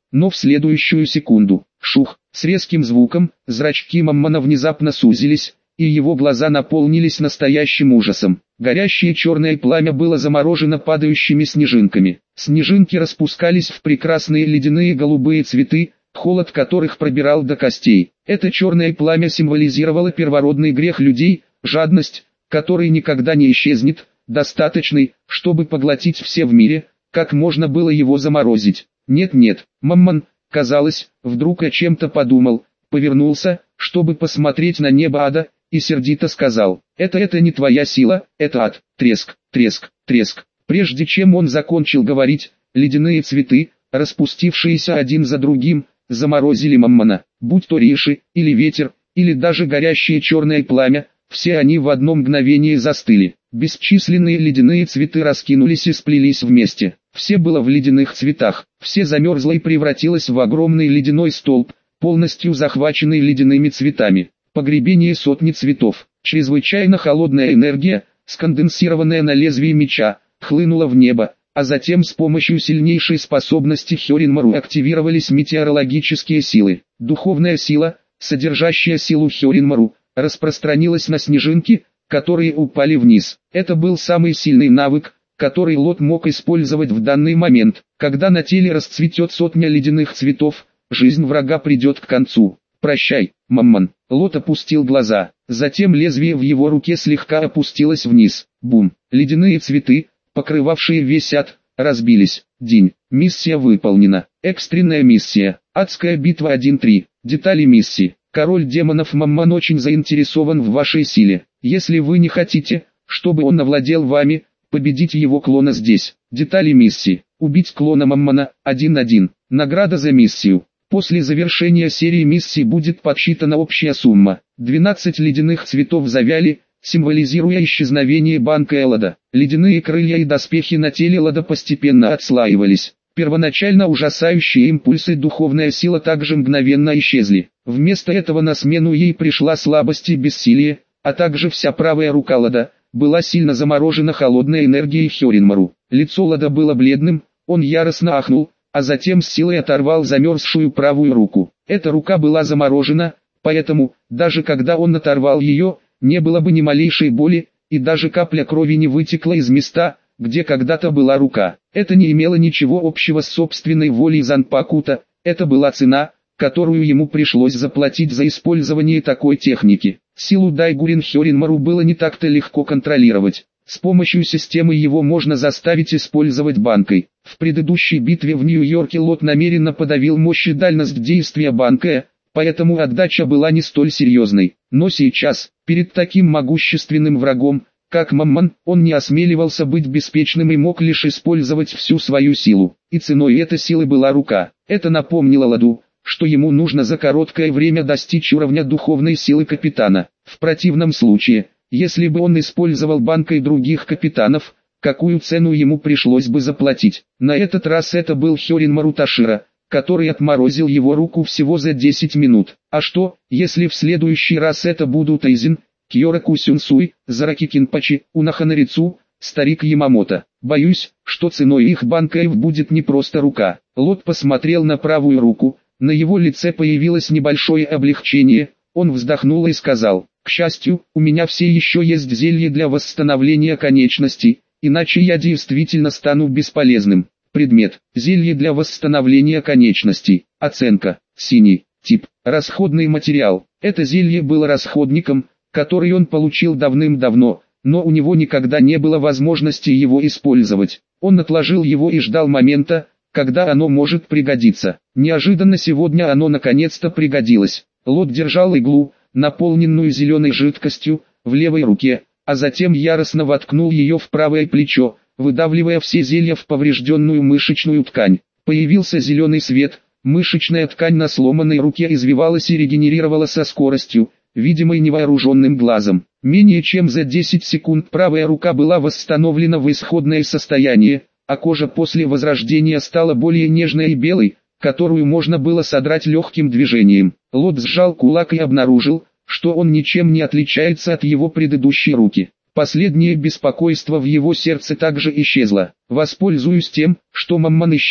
но в следующую секунду, шух, с резким звуком, зрачки Маммона внезапно сузились, и его глаза наполнились настоящим ужасом. Горящее черное пламя было заморожено падающими снежинками. Снежинки распускались в прекрасные ледяные голубые цветы, холод которых пробирал до костей. Это черное пламя символизировало первородный грех людей, жадность, который никогда не исчезнет, достаточный, чтобы поглотить все в мире, как можно было его заморозить. Нет, Маммон, казалось, вдруг о чем-то подумал, повернулся, чтобы посмотреть на небо ада, и сердито сказал: это не твоя сила, это ад. Треск, треск, треск. Прежде чем он закончил говорить, ледяные цветы, распустившиеся один за другим, заморозили Маммона. Будь то риши, или ветер, или даже горящее черное пламя, все они в одно мгновение застыли. Бесчисленные ледяные цветы раскинулись и сплелись вместе. Все было в ледяных цветах, все замерзло и превратилось в огромный ледяной столб, полностью захваченный ледяными цветами. Погребение сотни цветов. Чрезвычайно холодная энергия, сконденсированная на лезвии меча, хлынула в небо, а затем с помощью сильнейшей способности Хёринмару активировались метеорологические силы. Духовная сила, содержащая силу Хёринмару, распространилась на снежинки, которые упали вниз. Это был самый сильный навык, который Лот мог использовать в данный момент. Когда на теле расцветет сотня ледяных цветов, жизнь врага придет к концу. «Прощай, Маммон». Лот опустил глаза, затем лезвие в его руке слегка опустилось вниз. Бум! Ледяные цветы, покрывавшие весь ад, разбились. День. Миссия выполнена. Экстренная миссия. Адская битва 1.3. Детали миссии. Король демонов Маммон очень заинтересован в вашей силе. Если вы не хотите, чтобы он овладел вами, победите его клона здесь. Детали миссии. Убить клона Маммона 1.1. Награда за миссию. После завершения серии миссий будет подсчитана общая сумма. 12 ледяных цветов завяли, символизируя исчезновение банка Элода. Ледяные крылья и доспехи на теле Элода постепенно отслаивались. Первоначально ужасающие импульсы духовная сила также мгновенно исчезли. Вместо этого на смену ей пришла слабость и бессилие, а также вся правая рука Элода была сильно заморожена холодной энергией Хёринмару. Лицо Элода было бледным, он яростно ахнул, а затем с силой оторвал замерзшую правую руку. Эта рука была заморожена, поэтому, даже когда он оторвал ее, не было бы ни малейшей боли, и даже капля крови не вытекла из места, где когда-то была рука. Это не имело ничего общего с собственной волей Занпакута, это была цена, которую ему пришлось заплатить за использование такой техники. Силу Дайгурин Хёринмару было не так-то легко контролировать. С помощью системы его можно заставить использовать банкой. В предыдущей битве в Нью-Йорке Лот намеренно подавил мощь и дальность действия банка, поэтому отдача была не столь серьезной. Но сейчас, перед таким могущественным врагом, как Маммон, он не осмеливался быть беспечным и мог лишь использовать всю свою силу. И ценой этой силы была рука. Это напомнило Ладу, что ему нужно за короткое время достичь уровня духовной силы капитана. В противном случае, если бы он использовал банкой других капитанов, какую цену ему пришлось бы заплатить. На этот раз это был Хёринмару Ташира, который отморозил его руку всего за 10 минут. А что, если в следующий раз это будут Эйзен, Кьёраку Сюнсуй, Зараки Кинпачи, Унаханарицу, старик Ямамото? Боюсь, что ценой их банкаев будет не просто рука. Лот посмотрел на правую руку, на его лице появилось небольшое облегчение, он вздохнул и сказал: «К счастью, у меня все еще есть зелье для восстановления конечностей, иначе я действительно стану бесполезным». Предмет: зелье для восстановления конечностей. Оценка: синий. Тип: расходный материал. Это зелье было расходником, который он получил давным-давно, но у него никогда не было возможности его использовать. Он отложил его и ждал момента, когда оно может пригодиться. Неожиданно сегодня оно наконец-то пригодилось. Лот держал иглу, наполненную зеленой жидкостью, в левой руке, а затем яростно воткнул ее в правое плечо, выдавливая все зелья в поврежденную мышечную ткань. Появился зеленый свет, мышечная ткань на сломанной руке извивалась и регенерировала со скоростью, видимой невооруженным глазом. Менее чем за 10 секунд правая рука была восстановлена в исходное состояние, а кожа после возрождения стала более нежной и белой, которую можно было содрать легким движением. Лот сжал кулак и обнаружил, что он ничем не отличается от его предыдущей руки. Последнее беспокойство в его сердце также исчезло. Воспользуюсь тем, что Маммон исчез,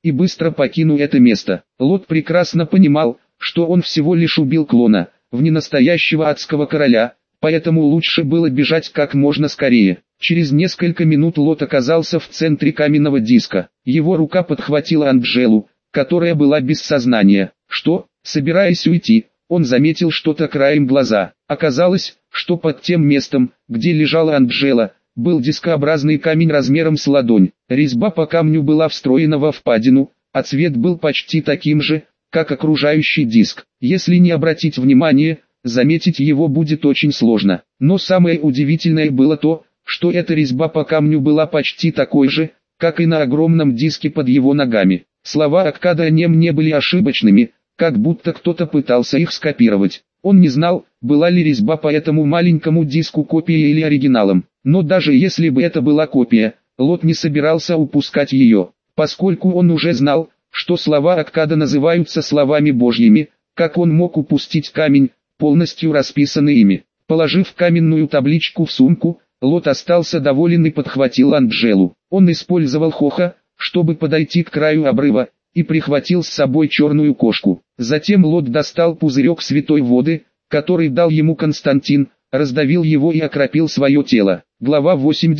и быстро покину это место. Лот прекрасно понимал, что он всего лишь убил клона, в ненастоящего адского короля, поэтому лучше было бежать как можно скорее. Через несколько минут Лот оказался в центре каменного диска. Его рука подхватила Анджелу, которая была без сознания. Что, собираясь уйти, он заметил что-то краем глаза. Оказалось, что под тем местом, где лежала Анджела, был дискообразный камень размером с ладонь. Резьба по камню была встроена во впадину, а цвет был почти таким же, как окружающий диск. Если не обратить внимания, заметить его будет очень сложно. Но самое удивительное было то, что эта резьба по камню была почти такой же, как и на огромном диске под его ногами. Слова Аккада о нем не были ошибочными, как будто кто-то пытался их скопировать. Он не знал, была ли резьба по этому маленькому диску копией или оригиналом. Но даже если бы это была копия, Лот не собирался упускать ее, поскольку он уже знал, что слова Аккада называются словами Божьими. Как он мог упустить камень, полностью расписанный ими? Положив каменную табличку в сумку, Лот остался доволен и подхватил Анджелу. Он использовал Хоха, чтобы подойти к краю обрыва, и прихватил с собой черную кошку. Затем Лот достал пузырек святой воды, который дал ему Константин, раздавил его и окропил свое тело. Глава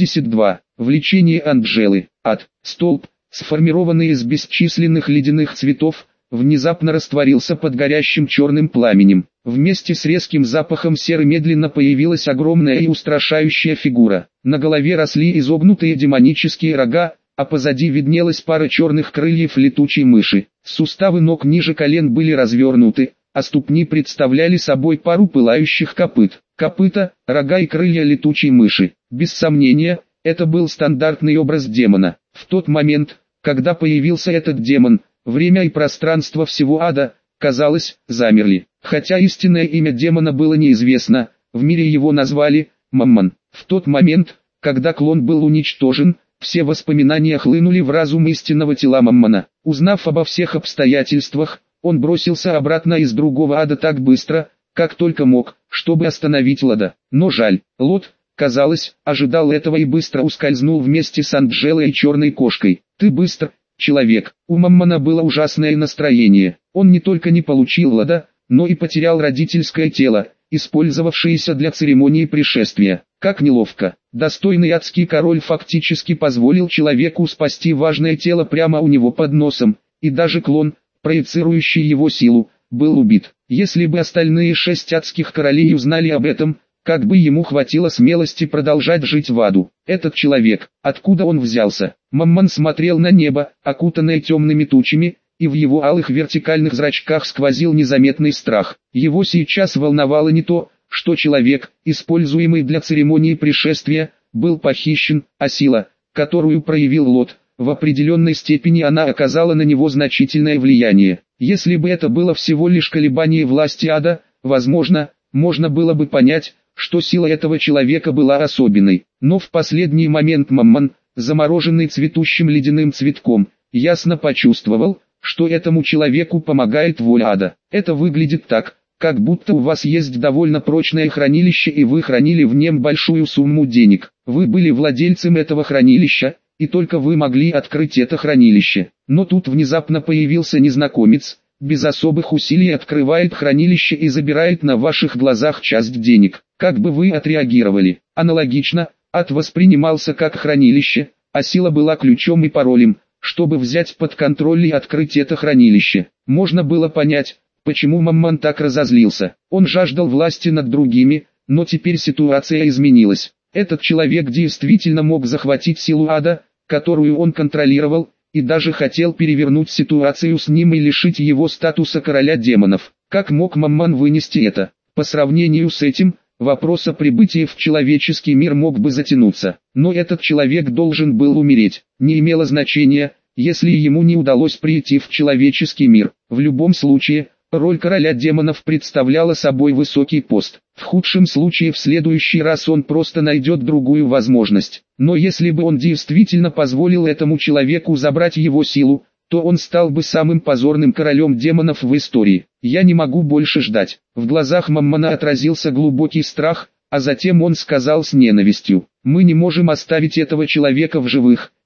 82. Влечение Анджелы. Ад. Столб, сформированный из бесчисленных ледяных цветов, внезапно растворился под горящим черным пламенем. Вместе с резким запахом серы медленно появилась огромная и устрашающая фигура. На голове росли изогнутые демонические рога, а позади виднелась пара черных крыльев летучей мыши. Суставы ног ниже колен были развернуты, а ступни представляли собой пару пылающих копыт. Копыта, рога и крылья летучей мыши. Без сомнения, это был стандартный образ демона. В тот момент, когда появился этот демон, время и пространство всего ада, казалось, замерли. Хотя истинное имя демона было неизвестно, в мире его назвали Маммон. В тот момент, когда клон был уничтожен, все воспоминания хлынули в разум истинного тела Маммона. Узнав обо всех обстоятельствах, он бросился обратно из другого ада так быстро, как только мог, чтобы остановить Лода. Но жаль, Лот, казалось, ожидал этого и быстро ускользнул вместе с Анджелой и черной кошкой. «Ты быстр, человек». У Маммона было ужасное настроение. Он не только не получил Лода, но и потерял родительское тело, использовавшееся для церемонии пришествия. Как неловко. Достойный адский король фактически позволил человеку спасти важное тело прямо у него под носом, и даже клон, проецирующий его силу, был убит. Если бы остальные 6 адских королей узнали об этом, как бы ему хватило смелости продолжать жить в аду. Этот человек, откуда он взялся? Маммон смотрел на небо, окутанное темными тучами, и в его алых вертикальных зрачках сквозил незаметный страх. Его сейчас волновало не то, что человек, используемый для церемонии пришествия, был похищен, а сила, которую проявил Лот, в определенной степени она оказала на него значительное влияние. Если бы это было всего лишь колебание власти ада, возможно, можно было бы понять, что сила этого человека была особенной. Но в последний момент Маммон, замороженный цветущим ледяным цветком, ясно почувствовал, что этому человеку помогает воля ада. Это выглядит так, как будто у вас есть довольно прочное хранилище и вы хранили в нем большую сумму денег. Вы были владельцем этого хранилища, и только вы могли открыть это хранилище. Но тут внезапно появился незнакомец, без особых усилий открывает хранилище и забирает на ваших глазах часть денег. Как бы вы отреагировали? Аналогично, ад воспринимался как хранилище, а сила была ключом и паролем, чтобы взять под контроль и открыть это хранилище. Можно было понять, почему Маммон так разозлился. Он жаждал власти над другими, но теперь ситуация изменилась. Этот человек действительно мог захватить силу ада, которую он контролировал, и даже хотел перевернуть ситуацию с ним и лишить его статуса короля демонов. Как мог Маммон вынести это? По сравнению с этим, вопрос о прибытии в человеческий мир мог бы затянуться. Но этот человек должен был умереть. Не имело значения, если ему не удалось прийти в человеческий мир. В любом случае, роль короля демонов представляла собой высокий пост. В худшем случае в следующий раз он просто найдет другую возможность. Но если бы он действительно позволил этому человеку забрать его силу, то он стал бы самым позорным королем демонов в истории. Я не могу больше ждать. В глазах Маммона отразился глубокий страх, а затем он сказал с ненавистью: «Мы не можем оставить этого человека в живых,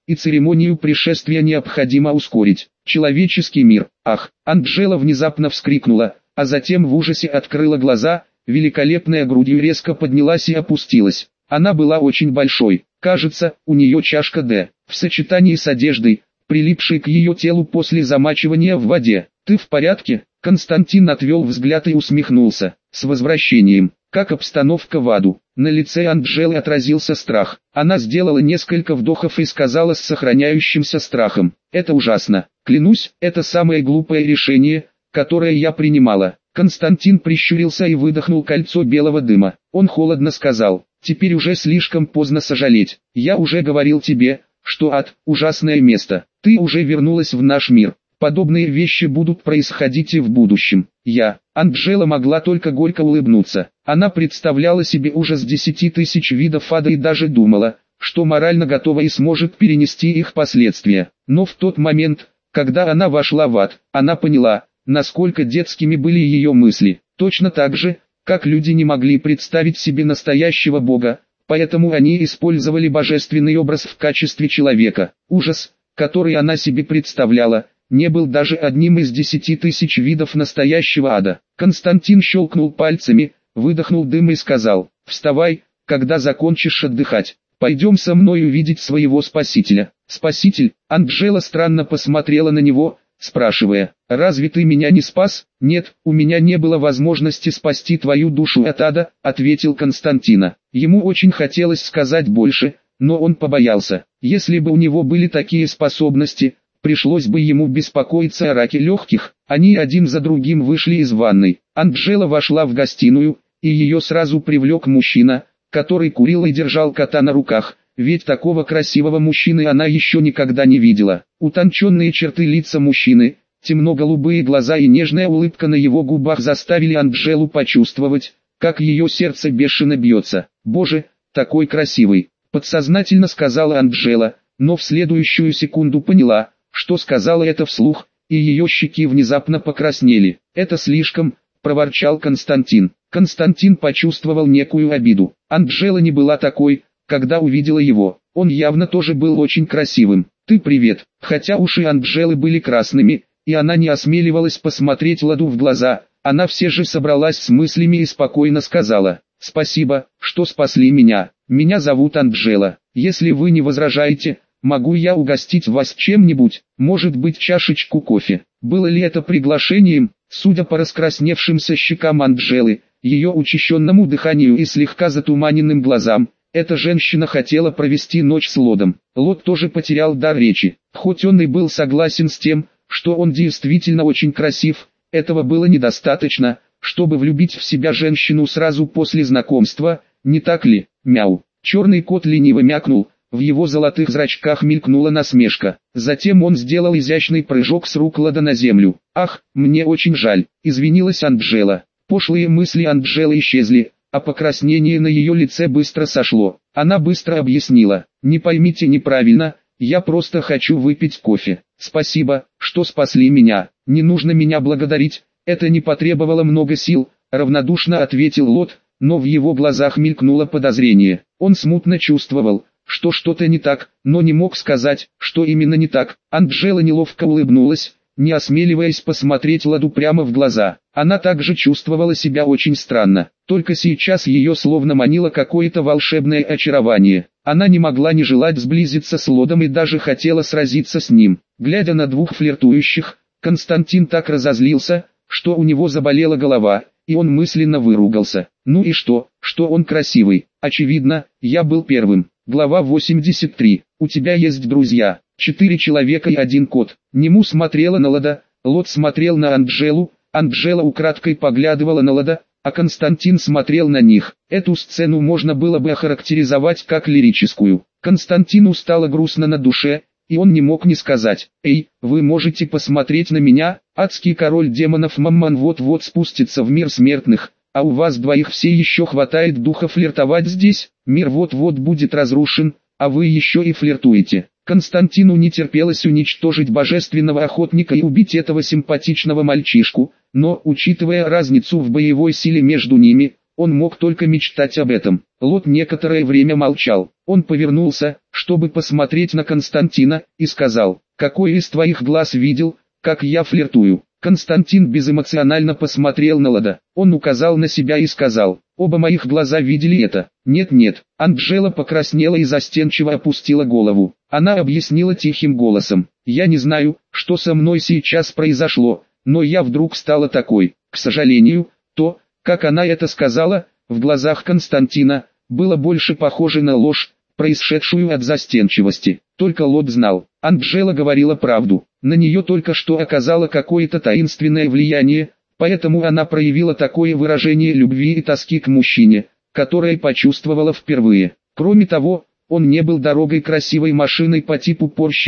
и церемонию пришествия необходимо ускорить. Человеческий мир. Ах! Анджела внезапно вскрикнула, а затем в ужасе открыла глаза, великолепная грудью резко поднялась и опустилась. Она была очень большой, кажется, у нее чашка Д, в сочетании с одеждой, прилипшей к ее телу после замачивания в воде. «Ты в порядке?» Константин отвел взгляд и усмехнулся. «С возвращением. Как обстановка в аду?» На лице Анджелы отразился страх. Она сделала несколько вдохов и сказала с сохраняющимся страхом: «Это ужасно. Клянусь, это самое глупое решение, которое я принимала». Константин прищурился и выдохнул кольцо белого дыма. Он холодно сказал: «Теперь уже слишком поздно сожалеть. Я уже говорил тебе, что ад – ужасное место. Ты уже вернулась в наш мир. Подобные вещи будут происходить и в будущем». Анджела могла только горько улыбнуться. Она представляла себе ужас 10 тысяч видов ада и даже думала, что морально готова и сможет перенести их последствия. Но в тот момент, когда она вошла в ад, она поняла, насколько детскими были ее мысли. Точно так же, как люди не могли представить себе настоящего Бога, поэтому они использовали божественный образ в качестве человека. Ужас, который она себе представляла, не был даже одним из 10 тысяч видов настоящего ада. Константин щелкнул пальцами, выдохнул дым и сказал: «Вставай, когда закончишь отдыхать. Пойдем со мной увидеть своего спасителя». «Спаситель?» Анджела странно посмотрела на него, спрашивая: «Разве ты меня не спас?» «Нет, у меня не было возможности спасти твою душу от ада», — ответил Константина. Ему очень хотелось сказать больше, но он побоялся. Если бы у него были такие способности, пришлось бы ему беспокоиться о раке легких. Они один за другим вышли из ванной. Анджела вошла в гостиную, и ее сразу привлек мужчина, который курил и держал кота на руках, ведь такого красивого мужчины она еще никогда не видела. Утонченные черты лица мужчины, темно-голубые глаза и нежная улыбка на его губах заставили Анджелу почувствовать, как ее сердце бешено бьется. «Боже, такой красивый!» – подсознательно сказала Анджела, но в следующую секунду поняла, что сказала это вслух, и ее щеки внезапно покраснели. «Это слишком», – проворчал Константин. Константин почувствовал некую обиду. Анджела не была такой, когда увидела его. Он явно тоже был очень красивым. «Ты привет». Хотя уши Анджелы были красными, и она не осмеливалась посмотреть Ладу в глаза, она все же собралась с мыслями и спокойно сказала: «Спасибо, что спасли меня. Меня зовут Анджела. Если вы не возражаете, могу я угостить вас чем-нибудь, может быть чашечку кофе?» Было ли это приглашением? Судя по раскрасневшимся щекам Анджелы, ее учащенному дыханию и слегка затуманенным глазам, эта женщина хотела провести ночь с Лодом. Лод тоже потерял дар речи. Хоть он и был согласен с тем, что он действительно очень красив, этого было недостаточно, чтобы влюбить в себя женщину сразу после знакомства, не так ли? Мяу. Черный кот лениво мякнул, в его золотых зрачках мелькнула насмешка. Затем он сделал изящный прыжок с рук Лода на землю. «Ах, мне очень жаль», — извинилась Анджела. Пошлые мысли Анджелы исчезли, а покраснение на ее лице быстро сошло. Она быстро объяснила: «Не поймите неправильно, я просто хочу выпить кофе. Спасибо, что спасли меня. Не нужно меня благодарить, это не потребовало много сил», — равнодушно ответил Лод, но в его глазах мелькнуло подозрение. Он смутно чувствовал, что что-то не так, но не мог сказать, что именно не так. Анджела неловко улыбнулась, не осмеливаясь посмотреть Ладу прямо в глаза. Она также чувствовала себя очень странно, только сейчас ее словно манило какое-то волшебное очарование. Она не могла не желать сблизиться с Лодом и даже хотела сразиться с ним. Глядя на двух флиртующих, Константин так разозлился, что у него заболела голова, и он мысленно выругался. Ну и что он красивый? Очевидно, я был первым. Глава 83. У тебя есть друзья. 4 человека и 1 кот. Нему смотрела на Лода, Лод смотрел на Анджелу, Анджела украдкой поглядывала на Лода, а Константин смотрел на них. Эту сцену можно было бы охарактеризовать как лирическую. Константину стало грустно на душе, и он не мог не сказать: «Эй, вы можете посмотреть на меня, адский король демонов Маммон вот-вот спустится в мир смертных, а у вас двоих все еще хватает духа флиртовать здесь, мир вот-вот будет разрушен, а вы еще и флиртуете». Константину не терпелось уничтожить божественного охотника и убить этого симпатичного мальчишку, но, учитывая разницу в боевой силе между ними, Он мог только мечтать об этом. Лот некоторое время молчал. Он повернулся, чтобы посмотреть на Константина, и сказал: «Какой из твоих глаз видел, как я флиртую?» Константин безэмоционально посмотрел на Лода. Он указал на себя и сказал: «Оба моих глаза видели это». «Нет-нет». Анджела покраснела и застенчиво опустила голову. Она объяснила тихим голосом: «Я не знаю, что со мной сейчас произошло, но я вдруг стала такой». К сожалению, то, как она это сказала, в глазах Константина, было больше похоже на ложь, происшедшую от застенчивости. Только Лот знал, Анджела говорила правду. На нее только что оказало какое-то таинственное влияние, поэтому она проявила такое выражение любви и тоски к мужчине, которое почувствовала впервые. Кроме того, он не был дорогой красивой машиной по типу Porsche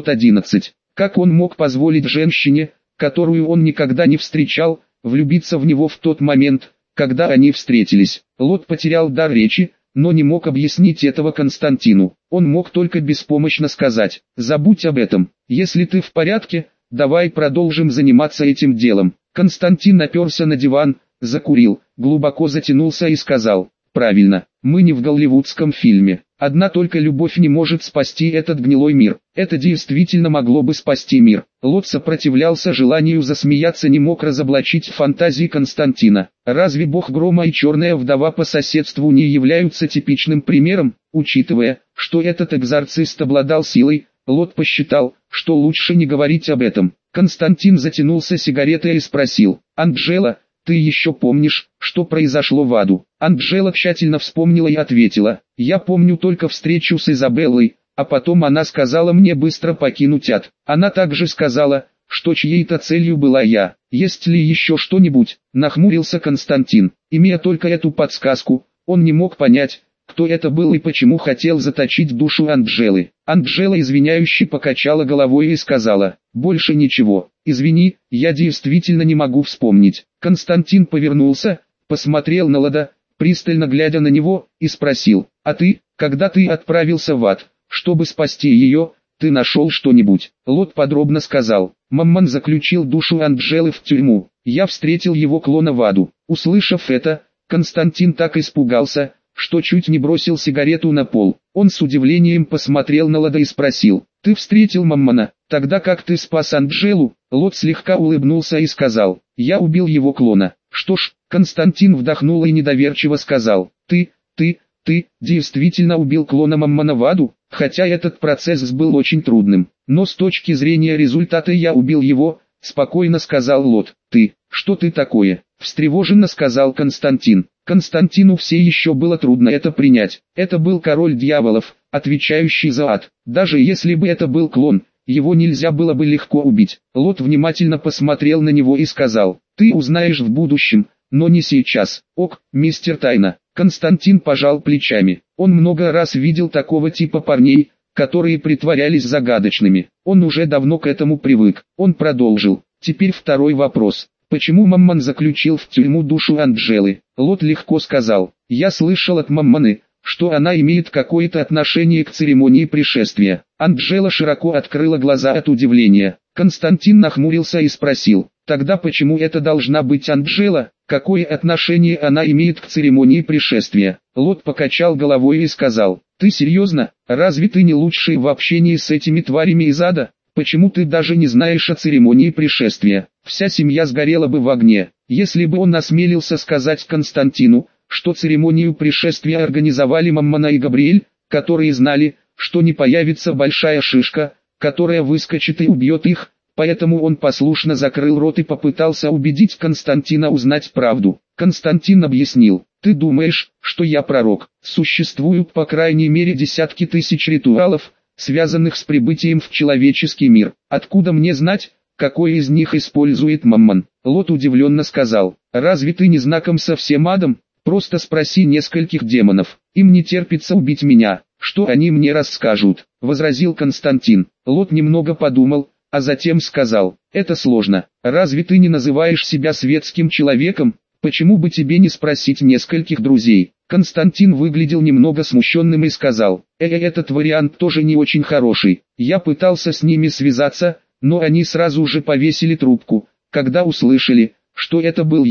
911. Как он мог позволить женщине, которую он никогда не встречал, влюбиться в него в тот момент, когда они встретились? Лот потерял дар речи, но не мог объяснить этого Константину. Он мог только беспомощно сказать: «Забудь об этом. Если ты в порядке, давай продолжим заниматься этим делом». Константин оперся на диван, закурил, глубоко затянулся и сказал: «Правильно, мы не в голливудском фильме. Одна только любовь не может спасти этот гнилой мир. Это действительно могло бы спасти мир». Лот сопротивлялся желанию засмеяться, не мог разоблачить фантазии Константина. Разве бог грома и черная вдова по соседству не являются типичным примером? Учитывая, что этот экзорцист обладал силой, Лот посчитал, что лучше не говорить об этом. Константин затянулся сигаретой и спросил: «Анджела, ты еще помнишь, что произошло в аду?» Анджела тщательно вспомнила и ответила: «Я помню только встречу с Изабеллой, а потом она сказала мне быстро покинуть ад. Она также сказала, что чьей-то целью была я. Есть ли еще что-нибудь?» Нахмурился Константин. Имея только эту подсказку, он не мог понять, кто это был и почему хотел заточить душу Анджелы. Анджела извиняюще покачала головой и сказала: «Больше ничего. Извини, я действительно не могу вспомнить». Константин повернулся, посмотрел на Лода, пристально глядя на него, и спросил: «А ты, когда ты отправился в ад, чтобы спасти ее, ты нашел что-нибудь?» Лот подробно сказал: «Маммон заключил душу Анджелы в тюрьму. Я встретил его клона в аду». Услышав это, Константин так испугался, что чуть не бросил сигарету на пол. Он с удивлением посмотрел на Лода и спросил: «Ты встретил Маммона, тогда как ты спас Анджелу?» Лот слегка улыбнулся и сказал: «Я убил его клона». «Что ж», Константин вдохнул и недоверчиво сказал: «Ты действительно убил клона Маммона в аду?» «Хотя этот процесс был очень трудным, но с точки зрения результата я убил его», — спокойно сказал Лот. Что ты такое?» — встревоженно сказал Константин. Константину все еще было трудно это принять. Это был король дьяволов, отвечающий за ад. Даже если бы это был клон, его нельзя было бы легко убить. Лот внимательно посмотрел на него и сказал: «Ты узнаешь в будущем, но не сейчас». «Ок, мистер Тайна». Константин пожал плечами. Он много раз видел такого типа парней, которые притворялись загадочными. Он уже давно к этому привык. Он продолжил: «Теперь второй вопрос. Почему Маммон заключил в тюрьму душу Анджелы?» Лот легко сказал: «Я слышал от Маммоны, что она имеет какое-то отношение к церемонии пришествия». Анджела широко открыла глаза от удивления. Константин нахмурился и спросил: «Тогда почему это должна быть Анджела? Какое отношение она имеет к церемонии пришествия?» Лот покачал головой и сказал: «Ты серьезно? Разве ты не лучший в общении с этими тварями из ада? Почему ты даже не знаешь о церемонии пришествия? Вся семья сгорела бы в огне». Если бы он осмелился сказать Константину, что церемонию пришествия организовали Маммона и Габриэль, которые знали, что не появится большая шишка, которая выскочит и убьет их, поэтому он послушно закрыл рот и попытался убедить Константина узнать правду. Константин объяснил: «Ты думаешь, что я пророк? Существуют по крайней мере десятки тысяч ритуалов, связанных с прибытием в человеческий мир. Откуда мне знать, какой из них использует Маммон?» Лот удивленно сказал: «Разве ты не знаком со всем адом? Просто спроси нескольких демонов. Им не терпится убить меня. Что они мне расскажут?» — возразил Константин. Лот немного подумал, а затем сказал: «Это сложно. Разве ты не называешь себя светским человеком? Почему бы тебе не спросить нескольких друзей?» Константин выглядел немного смущенным и сказал: «Этот вариант тоже не очень хороший. Я пытался с ними связаться, но они сразу же повесили трубку, когда услышали, что это был я».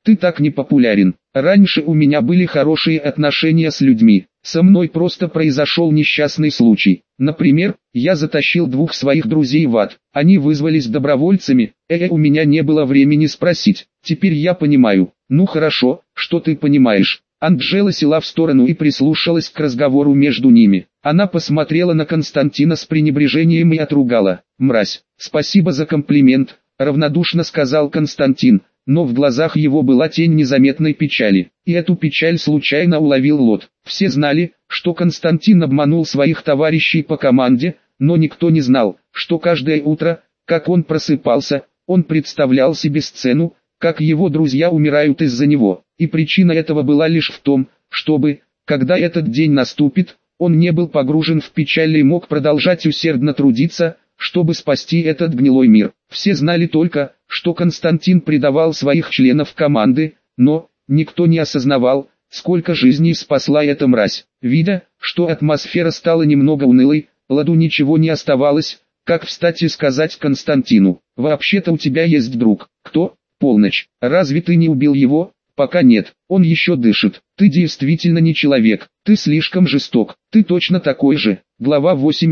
ты так не популярен. Раньше у меня были хорошие отношения с людьми. Со мной просто произошел несчастный случай. Например, я затащил двух своих друзей в ад. Они вызвались добровольцами, у меня не было времени спросить. Теперь я понимаю. Ну хорошо, что ты понимаешь. Анджела села в сторону и прислушалась к разговору между ними. Она посмотрела на Константина с пренебрежением и отругала. «Мразь, спасибо за комплимент», — равнодушно сказал Константин, но в глазах его была тень незаметной печали. И эту печаль случайно уловил Лот. Все знали, что Константин обманул своих товарищей по команде, но никто не знал, что каждое утро, как он просыпался, он представлял себе сцену, как его друзья умирают из-за него. И причина этого была лишь в том, чтобы, когда этот день наступит, он не был погружен в печаль и мог продолжать усердно трудиться, чтобы спасти этот гнилой мир. Все знали только, что Константин предавал своих членов команды, но никто не осознавал, сколько жизней спасла эта мразь. Видя, что атмосфера стала немного унылой, Ладу ничего не оставалось, как встать и сказать Константину: «Вообще-то у тебя есть друг». «Кто?» «Полночь. Разве ты не убил его?» «Пока нет, он еще дышит. Ты действительно не человек, ты слишком жесток, ты точно такой же». Глава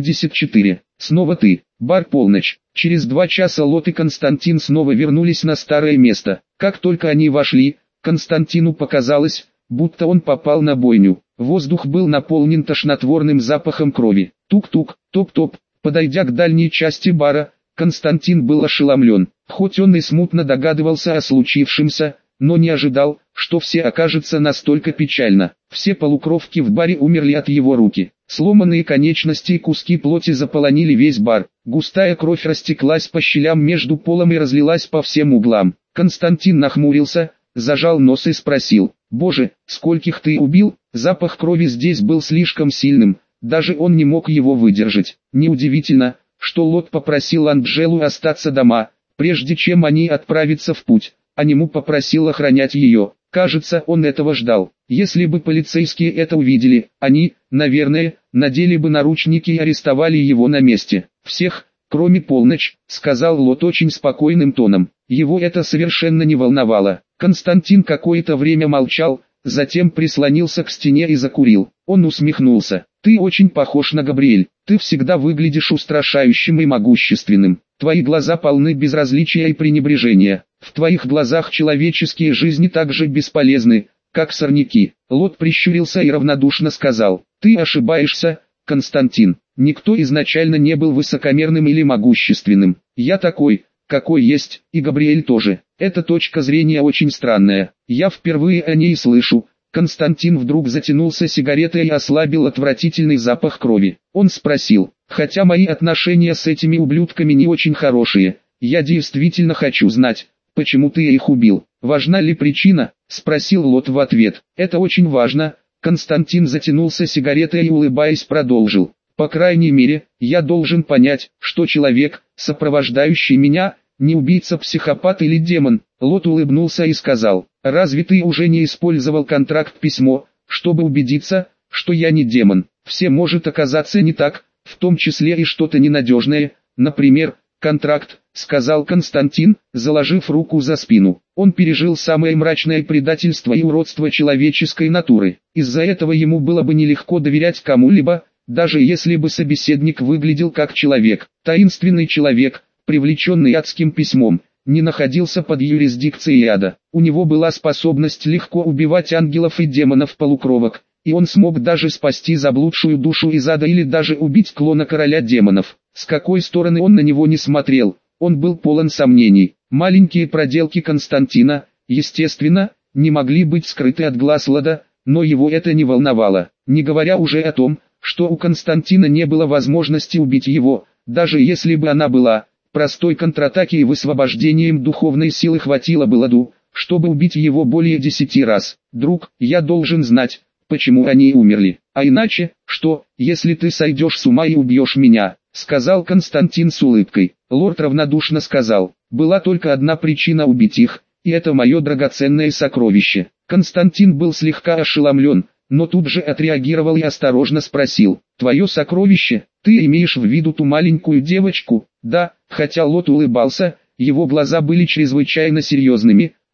84. Снова ты. Бар «Полночь». Через 2 часа Лот и Константин снова вернулись на старое место. Как только они вошли, Константину показалось, будто он попал на бойню. Воздух был наполнен тошнотворным запахом крови. Тук-тук, топ-топ. Подойдя к дальней части бара, Константин был ошеломлен. Хоть он и смутно догадывался о случившемся, но не ожидал, что все окажется настолько печально. Все полукровки в баре умерли от его руки. Сломанные конечности и куски плоти заполонили весь бар. Густая кровь растеклась по щелям между полом и разлилась по всем углам. Константин нахмурился, зажал нос и спросил: «Боже, скольких ты убил?» Запах крови здесь был слишком сильным, даже он не мог его выдержать. Неудивительно, что Лот попросил Анджелу остаться дома, прежде чем они отправятся в путь, а Нему попросил охранять ее. Кажется, он этого ждал. Если бы полицейские это увидели, они, наверное, надели бы наручники и арестовали его на месте. «Всех, кроме Полночь», — сказал Лот очень спокойным тоном. Его это совершенно не волновало. Константин какое-то время молчал, затем прислонился к стене и закурил. Он усмехнулся. «Ты очень похож на Габриэль. Ты всегда выглядишь устрашающим и могущественным. Твои глаза полны безразличия и пренебрежения. В твоих глазах человеческие жизни так же бесполезны, как сорняки». Лот прищурился и равнодушно сказал: «Ты ошибаешься, Константин. Никто изначально не был высокомерным или могущественным. Я такой, какой есть, и Габриэль тоже. Эта точка зрения очень странная. Я впервые о ней слышу». Константин вдруг затянулся сигаретой и ослабил отвратительный запах крови. Он спросил: «Хотя мои отношения с этими ублюдками не очень хорошие, я действительно хочу знать, почему ты их убил. Важна ли причина?» — спросил Лот в ответ. «Это очень важно». Константин затянулся сигаретой и, улыбаясь, продолжил: «По крайней мере, я должен понять, что человек, сопровождающий меня, не убийца, психопат или демон». Лот улыбнулся и сказал: «Разве ты уже не использовал контракт-письмо, чтобы убедиться, что я не демон? Все может оказаться не так, в том числе и что-то ненадежное, например, контракт», — сказал Константин, заложив руку за спину. Он пережил самое мрачное предательство и уродство человеческой натуры. Из-за этого ему было бы нелегко доверять кому-либо, даже если бы собеседник выглядел как человек. Таинственный человек, привлеченный адским письмом, не находился под юрисдикцией ада. У него была способность легко убивать ангелов и демонов-полукровок, и он смог даже спасти заблудшую душу из ада или даже убить клона короля демонов. С какой стороны он на него не смотрел, он был полон сомнений. Маленькие проделки Константина, естественно, не могли быть скрыты от глаз Лада, но его это не волновало. Не говоря уже о том, что у Константина не было возможности убить его, даже если бы она была. Простой контратаки и высвобождением духовной силы хватило бы Ладу, чтобы убить его более 10 раз. «Друг, я должен знать, почему они умерли. А иначе, что, если ты сойдешь с ума и убьешь меня?» — сказал Константин с улыбкой. Лорд равнодушно сказал: «Была только одна причина убить их, и это мое драгоценное сокровище». Константин был слегка ошеломлен, но тут же отреагировал и осторожно спросил: «Твое сокровище? Ты имеешь в виду ту маленькую девочку?» «Да», хотя Лот улыбался, его глаза были чрезвычайно серьезными,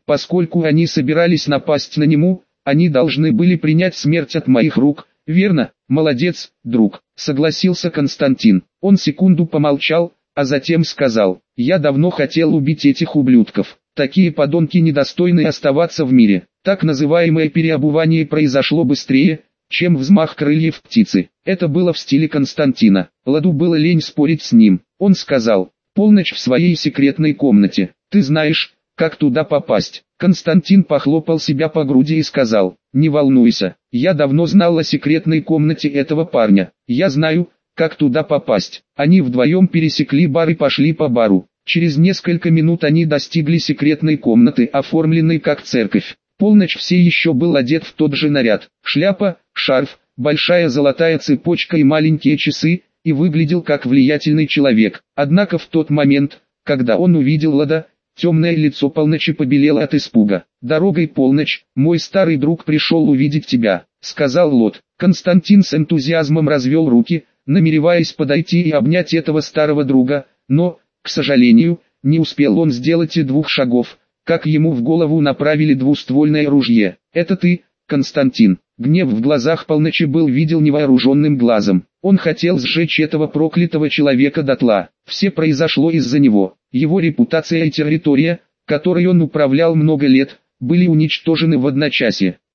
Поскольку они собирались напасть на него, они должны были принять смерть от моих рук, верно? Молодец, друг, согласился Константин. Он секунду помолчал, а затем сказал: я давно хотел убить этих ублюдков. Такие подонки недостойны оставаться в мире. Так называемое переобувание произошло быстрее, чем взмах крыльев птицы. Это было в стиле Константина. Ладу было лень спорить с ним. Он сказал: полночь в своей секретной комнате. Ты знаешь, как туда попасть? Константин похлопал себя по груди и сказал: не волнуйся, я давно знал о секретной комнате этого парня. Я знаю, как туда попасть. Они вдвоем пересекли бар и пошли по бару. Через несколько минут они достигли секретной комнаты, оформленной как церковь. Полночь все еще был одет в тот же наряд. Шляпа, шарф, большая золотая цепочка и маленькие часы, и выглядел как влиятельный человек. Однако в тот момент, когда он увидел Лада, темное лицо Полночи побелело от испуга. «Дорогой, Полночь, мой старый друг пришел увидеть тебя», — сказал Лот. Константин с энтузиазмом развел руки, намереваясь подойти и обнять этого старого друга, но, к сожалению, не успел он сделать и 2 шагов, как ему в голову направили двуствольное ружье. «Это ты, Константин?» Гнев в глазах Полночи был виден невооруженным глазом. Он хотел сжечь этого проклятого человека дотла. Все произошло из-за него. Его репутация и территория, которой он управлял много лет, были уничтожены в одночасье.